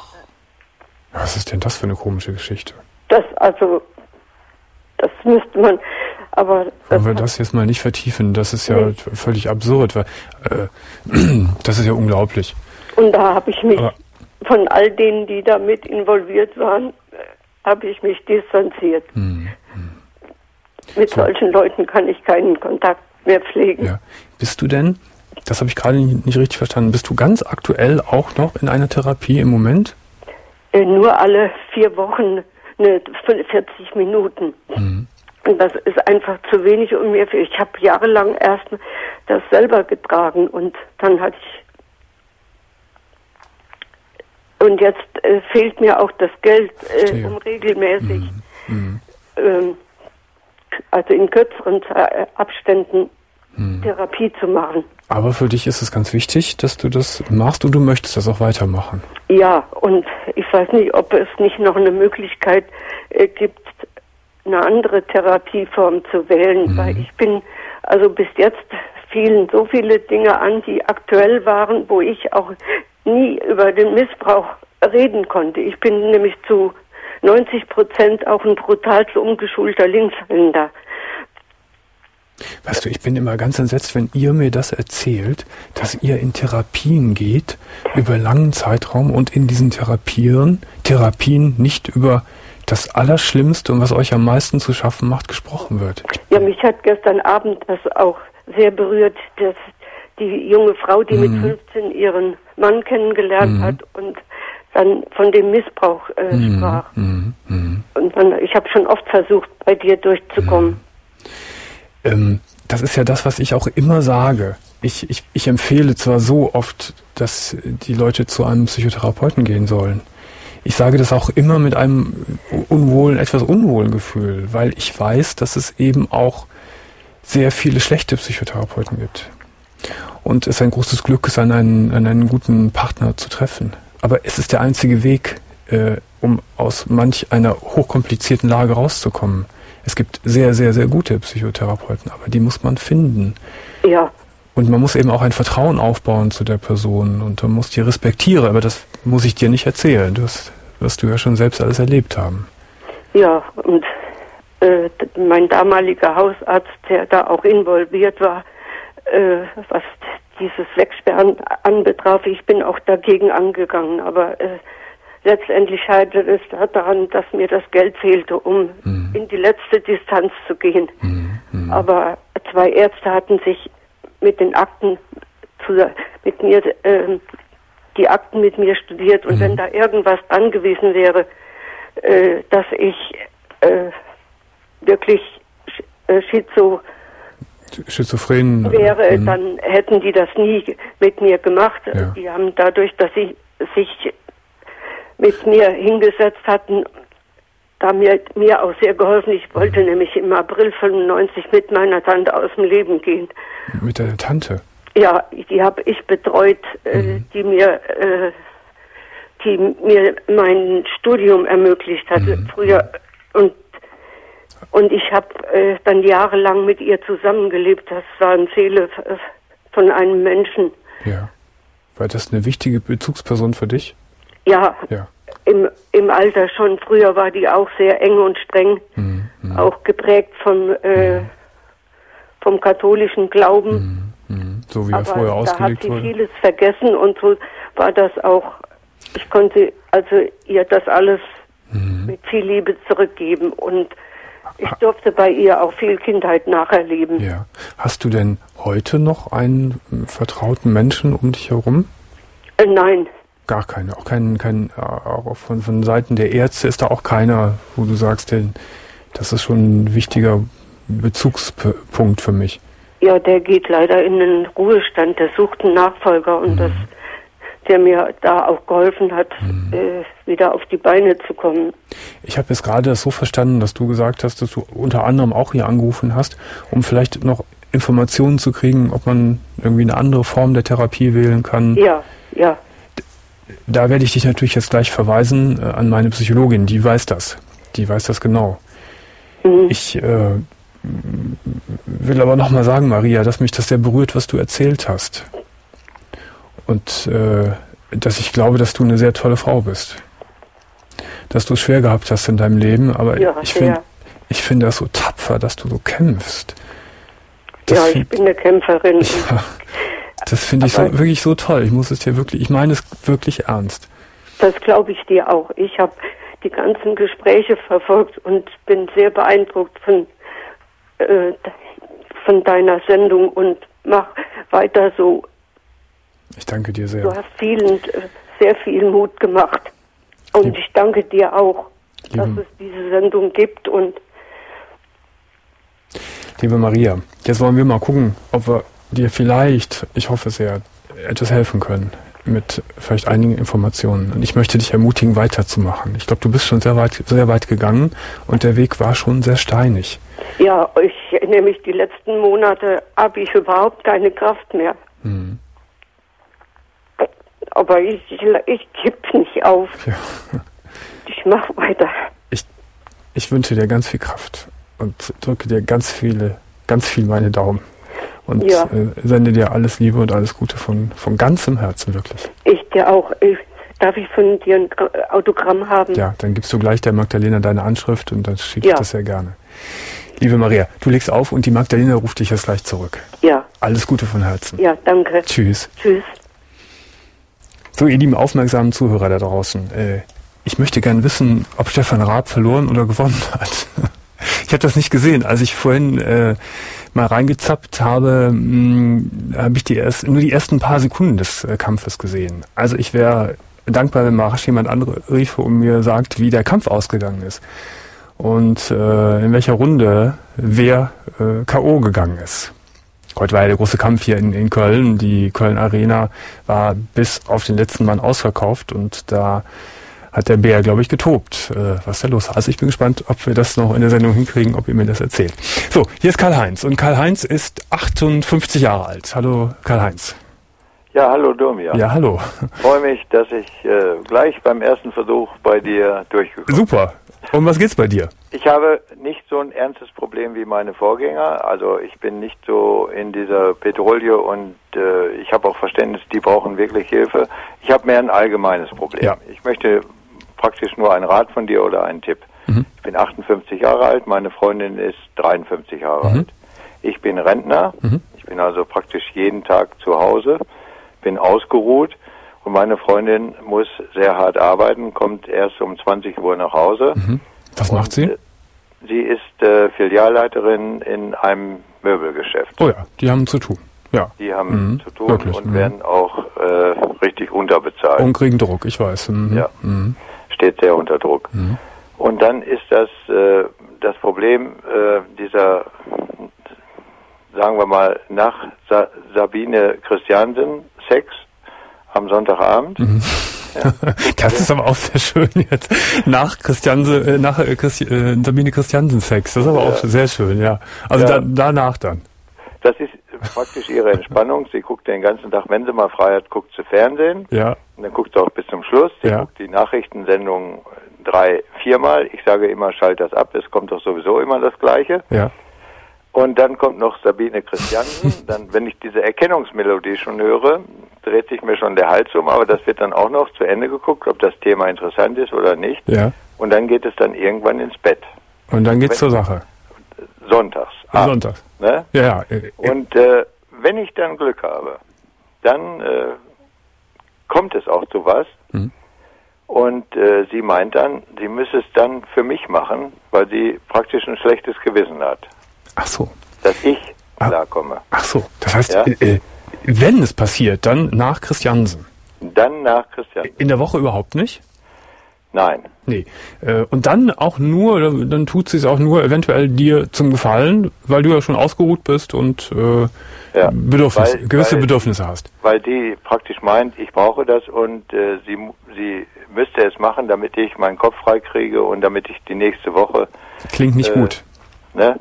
Speaker 2: Was ist denn das für eine komische Geschichte?
Speaker 7: Das, also, das müsste man, aber...
Speaker 2: Wollen wir das jetzt mal nicht vertiefen? Das ist ja nee. völlig absurd, weil äh, das ist ja unglaublich.
Speaker 7: Und da habe ich mich, aber von all denen, die damit involviert waren, habe ich mich distanziert. Hm, hm. Mit so. solchen Leuten kann ich keinen Kontakt mehr pflegen.
Speaker 2: Ja. Bist du denn, das habe ich gerade nicht, nicht richtig verstanden, bist du ganz aktuell auch noch in einer Therapie im Moment?
Speaker 7: Äh, nur alle vier Wochen eine vierzig Minuten. Hm. Und das ist einfach zu wenig um mir. Ich habe jahrelang erst das selber getragen und dann hatte ich Und jetzt äh, fehlt mir auch das Geld, äh, um regelmäßig, mm. ähm, also in kürzeren äh, Abständen mm. Therapie zu machen.
Speaker 2: Aber für dich ist es ganz wichtig, dass du das machst und du möchtest das auch weitermachen.
Speaker 7: Ja, und ich weiß nicht, ob es nicht noch eine Möglichkeit äh, gibt, eine andere Therapieform zu wählen, mm. weil ich bin, also bis jetzt fielen so viele Dinge an, die aktuell waren, wo ich auch nie über den Missbrauch reden konnte. Ich bin nämlich zu neunzig Prozent auch ein brutal umgeschulter Linkshänder.
Speaker 2: Weißt du, ich bin immer ganz entsetzt, wenn ihr mir das erzählt, dass ihr in Therapien geht, über langen Zeitraum und in diesen Therapien, Therapien nicht über das Allerschlimmste und was euch am meisten zu schaffen macht, gesprochen wird.
Speaker 7: Ja, mich hat gestern Abend das auch sehr berührt, dass die junge Frau, die mhm. mit fünfzehn ihren Mann kennengelernt mhm. hat und dann von dem Missbrauch äh, mhm. sprach. Mhm. Mhm. Und dann, ich habe schon oft versucht, bei dir durchzukommen.
Speaker 2: Mhm. Ähm, das ist ja das, was ich auch immer sage. Ich, ich, ich empfehle zwar so oft, dass die Leute zu einem Psychotherapeuten gehen sollen. Ich sage das auch immer mit einem unwohlen, etwas unwohlen Gefühl, weil ich weiß, dass es eben auch sehr viele schlechte Psychotherapeuten gibt. Und es ein großes Glück ist, an einen, an einen guten Partner zu treffen. Aber es ist der einzige Weg, äh, um aus manch einer hochkomplizierten Lage rauszukommen. Es gibt sehr, sehr, sehr gute Psychotherapeuten, aber die muss man finden.
Speaker 7: Ja.
Speaker 2: Und man muss eben auch ein Vertrauen aufbauen zu der Person und man muss die respektieren, aber das muss ich dir nicht erzählen. Das wirst du ja schon selbst alles erlebt haben.
Speaker 7: Ja, und äh, mein damaliger Hausarzt, der da auch involviert war, Äh, was dieses Wegsperren anbetraf, ich bin auch dagegen angegangen, aber äh, letztendlich scheiterte es daran, dass mir das Geld fehlte, um mhm. in die letzte Distanz zu gehen. Mhm. Aber zwei Ärzte hatten sich mit den Akten zu, mit mir äh, die Akten mit mir studiert und mhm. wenn da irgendwas dran gewesen wäre, äh, dass ich äh, wirklich äh, schizo
Speaker 2: schizophren
Speaker 7: wäre, mhm. dann hätten die das nie mit mir gemacht. Ja. Die haben dadurch, dass sie sich mit mir hingesetzt hatten, da mir, mir auch sehr geholfen. Ich wollte mhm. nämlich im April fünfundneunzig mit meiner Tante aus dem Leben gehen.
Speaker 2: Mit deiner Tante?
Speaker 7: Ja, die habe ich betreut, äh, mhm. die mir äh, die mir mein Studium ermöglicht hatte mhm. früher. Und Und ich habe äh, dann jahrelang mit ihr zusammengelebt. Das war eine Seele von einem Menschen.
Speaker 2: Ja. War das eine wichtige Bezugsperson für dich?
Speaker 7: Ja,
Speaker 2: ja.
Speaker 7: Im, im Alter schon. Früher war die auch sehr eng und streng. Mhm. Auch geprägt vom, äh, mhm. vom katholischen Glauben.
Speaker 2: Mhm. So wie er vorher ausgelegt wurde.
Speaker 7: Da hat sie vieles vergessen und so war das auch. Ich konnte also ihr das alles mhm. mit viel Liebe zurückgeben und ich durfte bei ihr auch viel Kindheit nacherleben.
Speaker 2: Ja. Hast du denn heute noch einen vertrauten Menschen um dich herum?
Speaker 7: Äh, nein.
Speaker 2: Gar keine. Auch kein, kein, auch von, von Seiten der Ärzte ist da auch keiner, wo du sagst, denn das ist schon ein wichtiger Bezugspunkt für mich.
Speaker 7: Ja, der geht leider in den Ruhestand. Der sucht einen Nachfolger und mhm. das, der mir da auch geholfen hat, mhm. äh, wieder auf die Beine zu kommen.
Speaker 2: Ich habe jetzt gerade das so verstanden, dass du gesagt hast, dass du unter anderem auch hier angerufen hast, um vielleicht noch Informationen zu kriegen, ob man irgendwie eine andere Form der Therapie wählen kann.
Speaker 7: Ja, ja.
Speaker 2: Da werde ich dich natürlich jetzt gleich verweisen äh, an meine Psychologin, die weiß das. Die weiß das genau. Mhm. Ich äh, will aber nochmal sagen, Maria, dass mich das sehr berührt, was du erzählt hast. Und äh, dass ich glaube, dass du eine sehr tolle Frau bist. Dass du es schwer gehabt hast in deinem Leben, aber ja, ich finde ich finde das so tapfer, dass du so kämpfst. Das
Speaker 7: ja, ich find, bin eine Kämpferin.
Speaker 2: Ja, das finde ich so, wirklich so toll. Ich muss es dir wirklich, ich meine es wirklich ernst.
Speaker 7: Das glaube ich dir auch. Ich habe die ganzen Gespräche verfolgt und bin sehr beeindruckt von, äh, von deiner Sendung und mach weiter so.
Speaker 2: Ich danke dir sehr.
Speaker 7: Du hast vielen, sehr viel Mut gemacht. Und Lieb, ich danke dir auch, liebe, dass es diese Sendung gibt. Und
Speaker 2: liebe Maria, jetzt wollen wir mal gucken, ob wir dir vielleicht, ich hoffe sehr, etwas helfen können mit vielleicht einigen Informationen. Und ich möchte dich ermutigen, weiterzumachen. Ich glaube, du bist schon sehr weit, sehr weit gegangen und der Weg war schon sehr steinig.
Speaker 7: Ja, ich nämlich die letzten Monate habe ich überhaupt keine Kraft mehr. Hm. Aber ich, ich, ich gebe nicht auf. Ja. Ich mache weiter.
Speaker 2: Ich, ich wünsche dir ganz viel Kraft und drücke dir ganz viele, ganz viel meine Daumen. Und ja. äh, sende dir alles Liebe und alles Gute von, von ganzem Herzen, wirklich.
Speaker 7: Ich dir auch. Ich, darf ich von dir ein Autogramm haben?
Speaker 2: Ja, dann gibst du gleich der Magdalena deine Anschrift und dann schicke ja. ich das sehr gerne. Liebe Maria, du legst auf und die Magdalena ruft dich jetzt gleich zurück.
Speaker 7: Ja.
Speaker 2: Alles Gute von Herzen.
Speaker 7: Ja, danke.
Speaker 2: Tschüss.
Speaker 7: Tschüss.
Speaker 2: So, ihr lieben aufmerksamen Zuhörer da draußen, äh, ich möchte gern wissen, ob Stefan Raab verloren oder gewonnen hat. Ich habe das nicht gesehen. Als ich vorhin äh, mal reingezappt habe, habe ich die erst, nur die ersten paar Sekunden des äh, Kampfes gesehen. Also ich wäre dankbar, wenn mal rasch jemand anrief und mir sagt, wie der Kampf ausgegangen ist. Und äh, in welcher Runde wer äh, K O gegangen ist. Heute war ja der große Kampf hier in, in Köln. Die Köln Arena war bis auf den letzten Mann ausverkauft und da hat der Bär, glaube ich, getobt, äh, was da los war. Also ich bin gespannt, ob wir das noch in der Sendung hinkriegen, ob ihr mir das erzählt. So, hier ist Karl-Heinz und Karl-Heinz ist achtundfünfzig Jahre alt. Hallo Karl-Heinz.
Speaker 8: Ja, hallo Domian.
Speaker 2: Ja, hallo.
Speaker 8: Ich freue mich, dass ich äh, gleich beim ersten Versuch bei dir durchgekommen bin.
Speaker 2: Super. Um was geht's bei dir?
Speaker 8: Ich habe nicht so ein ernstes Problem wie meine Vorgänger. Also ich bin nicht so in dieser Petrouille und äh, ich habe auch Verständnis, die brauchen wirklich Hilfe. Ich habe mehr ein allgemeines Problem. Ja. Ich möchte praktisch nur einen Rat von dir oder einen Tipp. Mhm. Ich bin achtundfünfzig Jahre alt, meine Freundin ist dreiundfünfzig Jahre mhm. alt. Ich bin Rentner, mhm. ich bin also praktisch jeden Tag zu Hause, bin ausgeruht. Und meine Freundin muss sehr hart arbeiten, kommt erst um zwanzig Uhr nach Hause.
Speaker 2: Mhm. Was und macht sie?
Speaker 8: Sie ist äh, Filialleiterin in einem Möbelgeschäft.
Speaker 2: Oh ja, die haben zu tun. Ja.
Speaker 8: Die haben
Speaker 2: mhm.
Speaker 8: zu tun
Speaker 2: Wirklich?
Speaker 8: und
Speaker 2: mhm.
Speaker 8: werden auch äh, richtig unterbezahlt.
Speaker 2: Und kriegen Druck, ich weiß. Mhm.
Speaker 8: Ja,
Speaker 2: mhm.
Speaker 8: steht sehr unter Druck.
Speaker 2: Mhm.
Speaker 8: Und dann ist das äh, das Problem äh, dieser sagen wir mal, nach Sa- Sabine Christiansen Sex am Sonntagabend.
Speaker 2: Mhm. Ja. Das ist aber auch sehr schön jetzt. Nach Christianse, äh, nach äh, Christi, äh, Sabine Christiansen Sex. Das ist aber ja. auch sehr schön, ja. Also ja. Da, danach dann.
Speaker 8: Das ist praktisch ihre Entspannung. Sie guckt den ganzen Tag, wenn sie mal frei hat, guckt sie Fernsehen.
Speaker 2: Ja.
Speaker 8: Und dann guckt sie auch bis zum Schluss. Sie
Speaker 2: ja.
Speaker 8: guckt die Nachrichtensendung drei, viermal. Ich sage immer, schalt das ab. Es kommt doch sowieso immer das Gleiche.
Speaker 2: Ja.
Speaker 8: Und dann kommt noch Sabine Christiansen. Dann, wenn ich diese Erkennungsmelodie schon höre, dreht sich mir schon der Hals um. Aber das wird dann auch noch zu Ende geguckt, ob das Thema interessant ist oder nicht.
Speaker 2: Ja.
Speaker 8: Und dann geht es dann irgendwann ins Bett.
Speaker 2: Und dann geht's wenn, zur Sache.
Speaker 8: Sonntags.
Speaker 2: Ah, Sonntags.
Speaker 8: Ne?
Speaker 2: Ja, ja.
Speaker 8: Und äh, wenn ich dann Glück habe, dann äh, kommt es auch zu was. Mhm. Und äh, sie meint dann, sie müsse es dann für mich machen, weil sie praktisch ein schlechtes Gewissen hat.
Speaker 2: Ach so.
Speaker 8: Dass ich klarkomme.
Speaker 2: Ach so. Das heißt,
Speaker 8: ja?
Speaker 2: äh, wenn es passiert, dann nach Christiansen.
Speaker 8: Dann nach Christiansen.
Speaker 2: In der Woche überhaupt nicht?
Speaker 8: Nein.
Speaker 2: Nee. Äh, und dann auch nur, dann tut sie es auch nur eventuell dir zum Gefallen, weil du ja schon ausgeruht bist und äh, ja, Bedürfnis, weil, gewisse weil, Bedürfnisse hast.
Speaker 8: Weil die praktisch meint, ich brauche das und äh, sie, sie müsste es machen, damit ich meinen Kopf frei kriege und damit ich die nächste Woche...
Speaker 2: Klingt nicht äh, gut.
Speaker 8: Ne?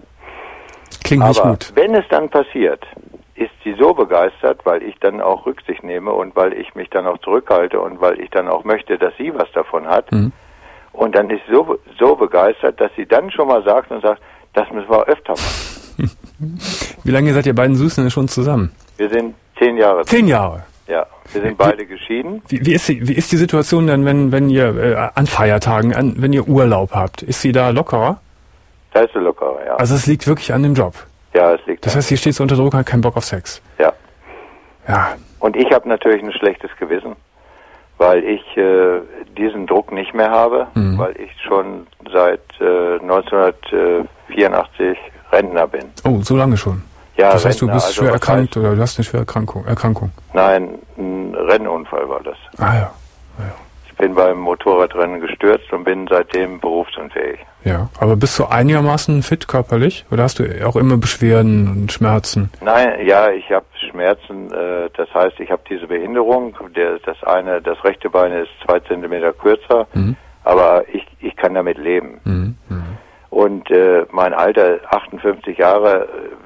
Speaker 2: Klingt
Speaker 8: Aber
Speaker 2: nicht gut.
Speaker 8: Wenn es dann passiert, ist sie so begeistert, weil ich dann auch Rücksicht nehme und weil ich mich dann auch zurückhalte und weil ich dann auch möchte, dass sie was davon hat. Mhm. Und dann ist sie so, so begeistert, dass sie dann schon mal sagt und sagt, das müssen wir öfter machen.
Speaker 2: Wie lange seid ihr beiden Süßen denn schon zusammen?
Speaker 8: Wir sind zehn Jahre.
Speaker 2: Zehn Jahre?
Speaker 8: Ja, wir sind beide geschieden.
Speaker 2: Wie, wie, ist, die, wie ist die Situation denn, wenn, wenn ihr äh, an Feiertagen, an, wenn ihr Urlaub habt? Ist sie da lockerer?
Speaker 8: Da ist sie lockerer, ja.
Speaker 2: Also es liegt wirklich an dem Job?
Speaker 8: Ja, es liegt.
Speaker 2: Das heißt, sie steht so unter Druck und hat keinen Bock auf Sex?
Speaker 8: Ja.
Speaker 2: Ja.
Speaker 8: Und ich habe natürlich ein schlechtes Gewissen, weil ich äh, diesen Druck nicht mehr habe, mhm. weil ich schon seit äh, neunzehnhundertvierundachtzig Rentner bin.
Speaker 2: Oh, so lange schon?
Speaker 8: Ja,
Speaker 2: das heißt,
Speaker 8: Rentner,
Speaker 2: du bist
Speaker 8: also
Speaker 2: schwer erkrankt
Speaker 8: heißt,
Speaker 2: oder du hast eine schwere Erkrankung? Erkrankung?
Speaker 8: Nein, ein Rennunfall war das.
Speaker 2: Ah ja. ja.
Speaker 8: Ich bin beim Motorradrennen gestürzt und bin seitdem berufsunfähig.
Speaker 2: Ja, aber bist du einigermaßen fit körperlich oder hast du auch immer Beschwerden und Schmerzen?
Speaker 8: Nein, ja, ich habe Schmerzen. Äh, das heißt, ich habe diese Behinderung. Der, das eine, das rechte Bein ist zwei Zentimeter kürzer, mhm. aber ich, ich kann damit leben. Mhm. Mhm. Und äh, mein Alter, achtundfünfzig Jahre,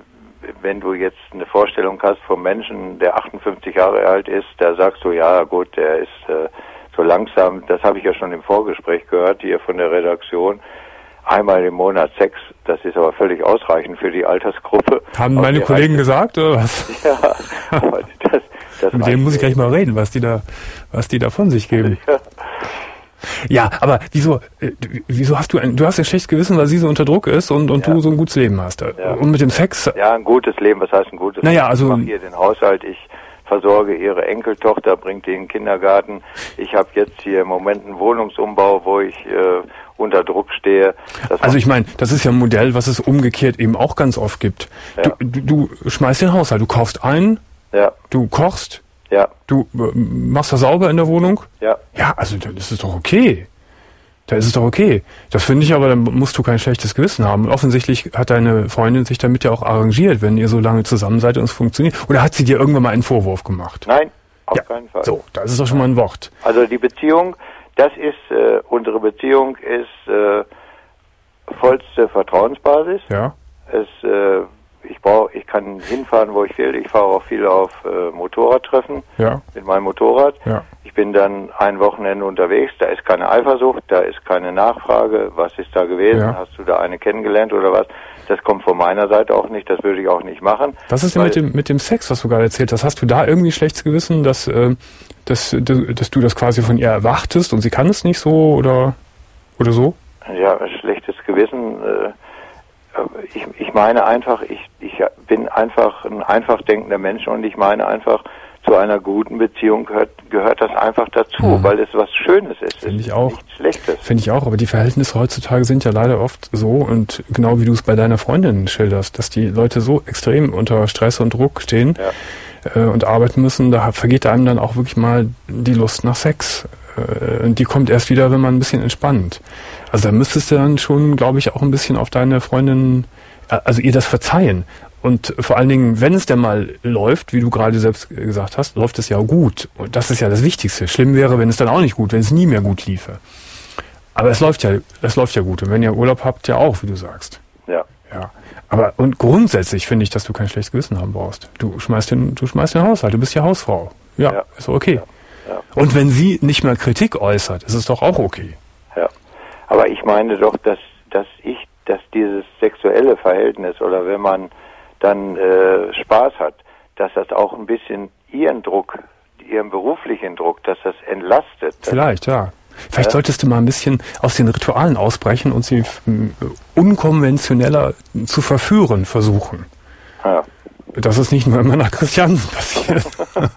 Speaker 8: wenn du jetzt eine Vorstellung hast vom Menschen, der achtundfünfzig Jahre alt ist, da sagst du, ja gut, der ist äh, so langsam, das habe ich ja schon im Vorgespräch gehört, hier von der Redaktion, einmal im Monat Sex, das ist aber völlig ausreichend für die Altersgruppe.
Speaker 2: Haben meine Kollegen gesagt, oder was?
Speaker 8: Ja, aber das, das
Speaker 2: mit denen muss ich gleich mal reden, was die da, was die da von sich geben. Ja. Ja, aber wieso, äh, wieso hast du ein, du hast ein schlechtes Gewissen, weil sie so unter Druck ist und, und ja. du so ein gutes Leben hast. Ja. Und mit dem Sex?
Speaker 8: Ja, ein gutes Leben, was heißt ein gutes
Speaker 2: naja,
Speaker 8: Leben?
Speaker 2: Also,
Speaker 8: ich mache hier den Haushalt, ich versorge ihre Enkeltochter, bringt die in den Kindergarten. Ich habe jetzt hier im Moment einen Wohnungsumbau, wo ich äh, unter Druck stehe. Das
Speaker 2: also ich meine, das ist ja ein Modell, was es umgekehrt eben auch ganz oft gibt. Ja. Du, du, du schmeißt den Haushalt, du kaufst ein,
Speaker 8: ja.
Speaker 2: du kochst,
Speaker 8: ja.
Speaker 2: du äh, machst das sauber in der Wohnung.
Speaker 8: Ja.
Speaker 2: Ja, also das ist doch okay. Da ist es doch okay. Das finde ich aber, dann musst du kein schlechtes Gewissen haben. Und offensichtlich hat deine Freundin sich damit ja auch arrangiert, wenn ihr so lange zusammen seid und es funktioniert. Oder hat sie dir irgendwann mal einen Vorwurf gemacht?
Speaker 8: Nein, auf
Speaker 2: ja.
Speaker 8: keinen Fall.
Speaker 2: So, das ist doch schon mal ein Wort.
Speaker 8: Also die Beziehung, das ist, äh, unsere Beziehung ist äh, vollste Vertrauensbasis.
Speaker 2: Ja.
Speaker 8: Es, äh, ich brauche, ich kann hinfahren, wo ich will. Ich fahre auch viel auf äh, Motorradtreffen
Speaker 2: ja.
Speaker 8: mit meinem Motorrad.
Speaker 2: Ja.
Speaker 8: Ich bin dann ein Wochenende unterwegs. Da ist keine Eifersucht, da ist keine Nachfrage. Was ist da gewesen?
Speaker 2: Ja.
Speaker 8: Hast du da eine kennengelernt oder was? Das kommt von meiner Seite auch nicht. Das würde ich auch nicht machen.
Speaker 2: Was ist denn mit dem mit dem Sex, was du gerade erzählt hast? Hast du da irgendwie schlechtes Gewissen, dass äh, dass, dass du das quasi von ihr erwartest und sie kann es nicht so oder oder so?
Speaker 8: Ja, schlechtes Gewissen. Äh, Ich, ich meine einfach, ich, ich bin einfach ein einfach denkender Mensch und ich meine einfach, zu einer guten Beziehung gehört, gehört das einfach dazu, mhm. weil es was Schönes ist.
Speaker 2: Finde ich auch.
Speaker 8: Nichts Schlechtes.
Speaker 2: Finde ich auch, aber die Verhältnisse heutzutage sind ja leider oft so und genau wie du es bei deiner Freundin schilderst, dass die Leute so extrem unter Stress und Druck stehen ja. äh, und arbeiten müssen, da vergeht einem dann auch wirklich mal die Lust nach Sex. Äh, und die kommt erst wieder, wenn man ein bisschen entspannt. Also da müsstest du dann schon, glaube ich, auch ein bisschen auf deine Freundin, also ihr das verzeihen und vor allen Dingen, wenn es denn mal läuft, wie du gerade selbst gesagt hast, läuft es ja gut. Und das ist ja das Wichtigste. Schlimm wäre, wenn es dann auch nicht gut, wenn es nie mehr gut liefe. Aber es läuft ja, es läuft ja gut. Und wenn ihr Urlaub habt, ja auch, wie du sagst.
Speaker 8: Ja.
Speaker 2: Ja. Aber, und grundsätzlich finde ich, dass du kein schlechtes Gewissen haben brauchst. Du schmeißt den, du schmeißt den Haushalt, du bist ja Hausfrau. Ja, ja. Ist okay.
Speaker 8: Ja. Ja.
Speaker 2: Und wenn sie nicht mehr Kritik äußert, ist es doch auch okay.
Speaker 8: Ja. Aber ich meine doch, dass, dass ich, dass dieses sexuelle Verhältnis oder wenn man dann äh, Spaß hat, dass das auch ein bisschen ihren Druck, ihren beruflichen Druck, dass das entlastet.
Speaker 2: Vielleicht, ja. Vielleicht ja. solltest du mal ein bisschen aus den Ritualen ausbrechen und sie äh, unkonventioneller zu verführen versuchen. Ja. Dass es nicht nur immer nach Christiansen passiert.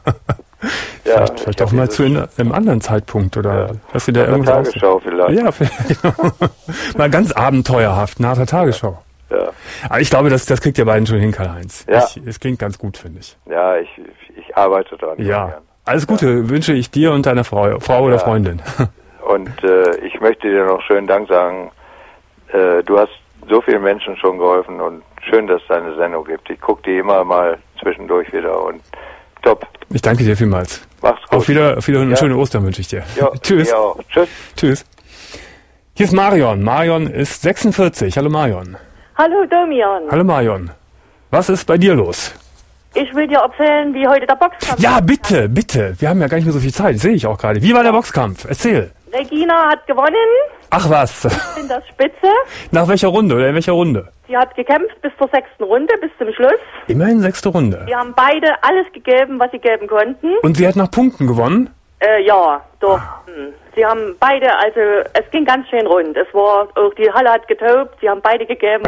Speaker 2: Ja, vielleicht vielleicht auch mal zu in, einem anderen Zeitpunkt oder ja. dass sie da irgendwas
Speaker 8: Tagesschau vielleicht.
Speaker 2: Ja, vielleicht. Mal ganz abenteuerhaft nach der Tagesschau. Ja. ja. Aber ich glaube, das, das kriegt ihr beiden schon hin, Karl-Heinz.
Speaker 8: Ja.
Speaker 2: Es klingt ganz gut, finde ich.
Speaker 8: Ja, ich, ich arbeite dran.
Speaker 2: Ja. Gern. Alles Gute ja. wünsche ich dir und deiner Frau, Frau oder ja. Freundin.
Speaker 8: Und äh, ich möchte dir noch schönen Dank sagen. Äh, du hast so vielen Menschen schon geholfen und schön, dass es deine Sendung gibt. Ich gucke die immer mal zwischendurch wieder und top.
Speaker 2: Ich danke dir vielmals.
Speaker 8: Mach's gut.
Speaker 2: Auf Wieder, auf Wiederhören,
Speaker 8: ja.
Speaker 2: schöne Ostern wünsche ich dir.
Speaker 8: Ja,
Speaker 2: Tschüss.
Speaker 8: Auch. Tschüss.
Speaker 2: Tschüss. Hier ist Marion. Marion ist sechsundvierzig. Hallo Marion.
Speaker 9: Hallo Domian.
Speaker 2: Hallo Marion. Was ist bei dir los?
Speaker 9: Ich will dir erzählen, wie heute der Boxkampf
Speaker 2: Ja, bitte, hat. bitte. Wir haben ja gar nicht mehr so viel Zeit. Sehe ich auch gerade. Wie war der Boxkampf? Erzähl.
Speaker 9: Regina hat gewonnen.
Speaker 2: Ach was.
Speaker 9: Ich bin das Spitze.
Speaker 2: Nach welcher Runde oder in welcher Runde?
Speaker 9: Sie hat gekämpft bis zur sechsten Runde, bis zum Schluss.
Speaker 2: Immerhin sechste Runde.
Speaker 9: Sie haben beide alles gegeben, was sie geben konnten.
Speaker 2: Und sie hat nach Punkten gewonnen?
Speaker 9: Äh, ja, doch. Hm. Sie haben beide, also es ging ganz schön rund. Es war, auch die Halle hat getobt, sie haben beide gegeben.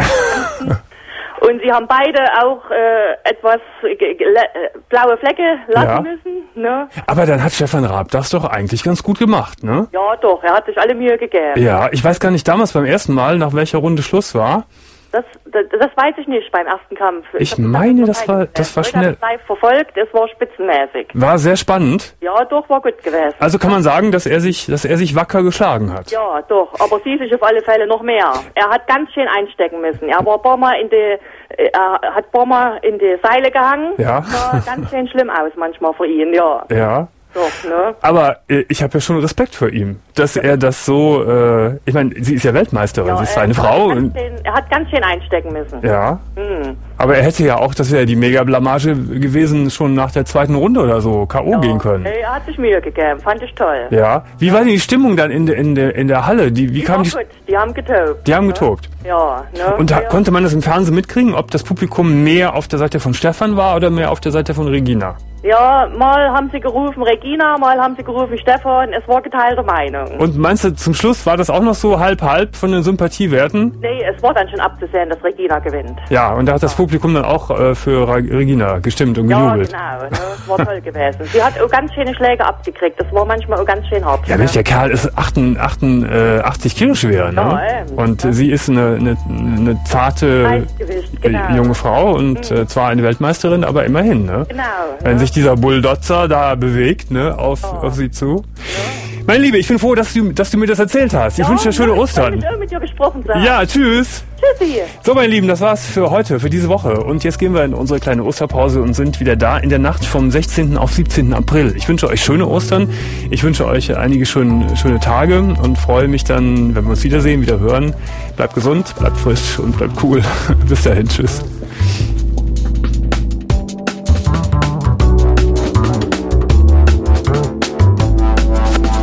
Speaker 9: Und sie haben beide auch äh, etwas äh, blaue Flecke lassen ja. müssen. Ne?
Speaker 2: Aber dann hat Stefan Raab das doch eigentlich ganz gut gemacht, ne?
Speaker 9: Ja, doch. Er hat sich alle Mühe gegeben.
Speaker 2: Ja, ich weiß gar nicht damals beim ersten Mal, nach welcher Runde Schluss war.
Speaker 9: Das, das, das weiß ich nicht beim ersten Kampf.
Speaker 2: Ich, ich meine, das war, das war schnell.
Speaker 9: Ich habe live verfolgt, es war spitzenmäßig.
Speaker 2: War sehr spannend.
Speaker 9: Ja, doch, war gut gewesen.
Speaker 2: Also kann man sagen, dass er sich, dass er sich wacker geschlagen hat.
Speaker 9: Ja, doch, aber sie sich auf alle Fälle noch mehr. Er hat ganz schön einstecken müssen. Er war ein paar Mal in die, er hat ein paar Mal in die Seile gehangen.
Speaker 2: Ja.
Speaker 9: Sah ganz schön schlimm aus manchmal für ihn, ja.
Speaker 2: Ja.
Speaker 9: Doch, ne?
Speaker 2: Aber äh, ich habe ja schon Respekt vor ihm, dass er das so, äh, ich meine, sie ist ja Weltmeisterin, ja, sie ist seine Frau. Und
Speaker 9: schön, er hat ganz schön einstecken müssen.
Speaker 2: Ja, hm. Aber er hätte ja auch, das wäre die Mega-Blamage gewesen, schon nach der zweiten Runde oder so K O ja. gehen können.
Speaker 9: Er hat sich Mühe gegeben, fand ich toll.
Speaker 2: Ja, wie ja. war denn die Stimmung dann in, de, in, de, in der Halle? Die, wie
Speaker 9: die
Speaker 2: kam die?
Speaker 9: Gut. Die haben getobt.
Speaker 2: Die haben
Speaker 9: ne?
Speaker 2: getobt?
Speaker 9: Ja. Ne?
Speaker 2: Und da,
Speaker 9: ja.
Speaker 2: konnte man das im Fernsehen mitkriegen, ob das Publikum mehr auf der Seite von Stefan war oder mehr auf der Seite von Regina?
Speaker 9: Ja, mal haben sie gerufen Regina, mal haben sie gerufen Stefan. Es war geteilte Meinung.
Speaker 2: Und meinst du, zum Schluss war das auch noch so halb-halb von den Sympathiewerten?
Speaker 9: Nee, es war dann schon abzusehen, dass Regina gewinnt.
Speaker 2: Ja, und da hat das Publikum dann auch äh, für Regina gestimmt und gejubelt.
Speaker 9: Ja, genau. Ne, es war toll gewesen. Sie hat auch ganz schöne Schläge abgekriegt. Das war manchmal auch ganz schön hart.
Speaker 2: Ja, Mensch, der Kerl ist achtundachtzig Kilo schwer, ne? Ja, ähm, und ja. sie ist eine, eine, eine zarte genau. junge Frau und mhm. äh, zwar eine Weltmeisterin, aber immerhin, ne?
Speaker 9: Genau.
Speaker 2: Wenn
Speaker 9: ne?
Speaker 2: sich dieser Bulldozer da bewegt, ne, auf, oh. auf sie zu. Ja. Meine Liebe, ich bin froh, dass du, dass du mir das erzählt hast. Ich ja, wünsche dir schöne ja, Ostern.
Speaker 9: Ich mit dir gesprochen sein.
Speaker 2: Ja, tschüss.
Speaker 9: Tschüssi.
Speaker 2: So, meine Lieben, das war's für heute, für diese Woche. Und jetzt gehen wir in unsere kleine Osterpause und sind wieder da in der Nacht vom sechzehnten auf siebzehnten April. Ich wünsche euch schöne Ostern. Ich wünsche euch einige schöne, schöne Tage und freue mich dann, wenn wir uns wiedersehen, wieder hören. Bleibt gesund, bleibt frisch und bleibt cool. Bis dahin, tschüss.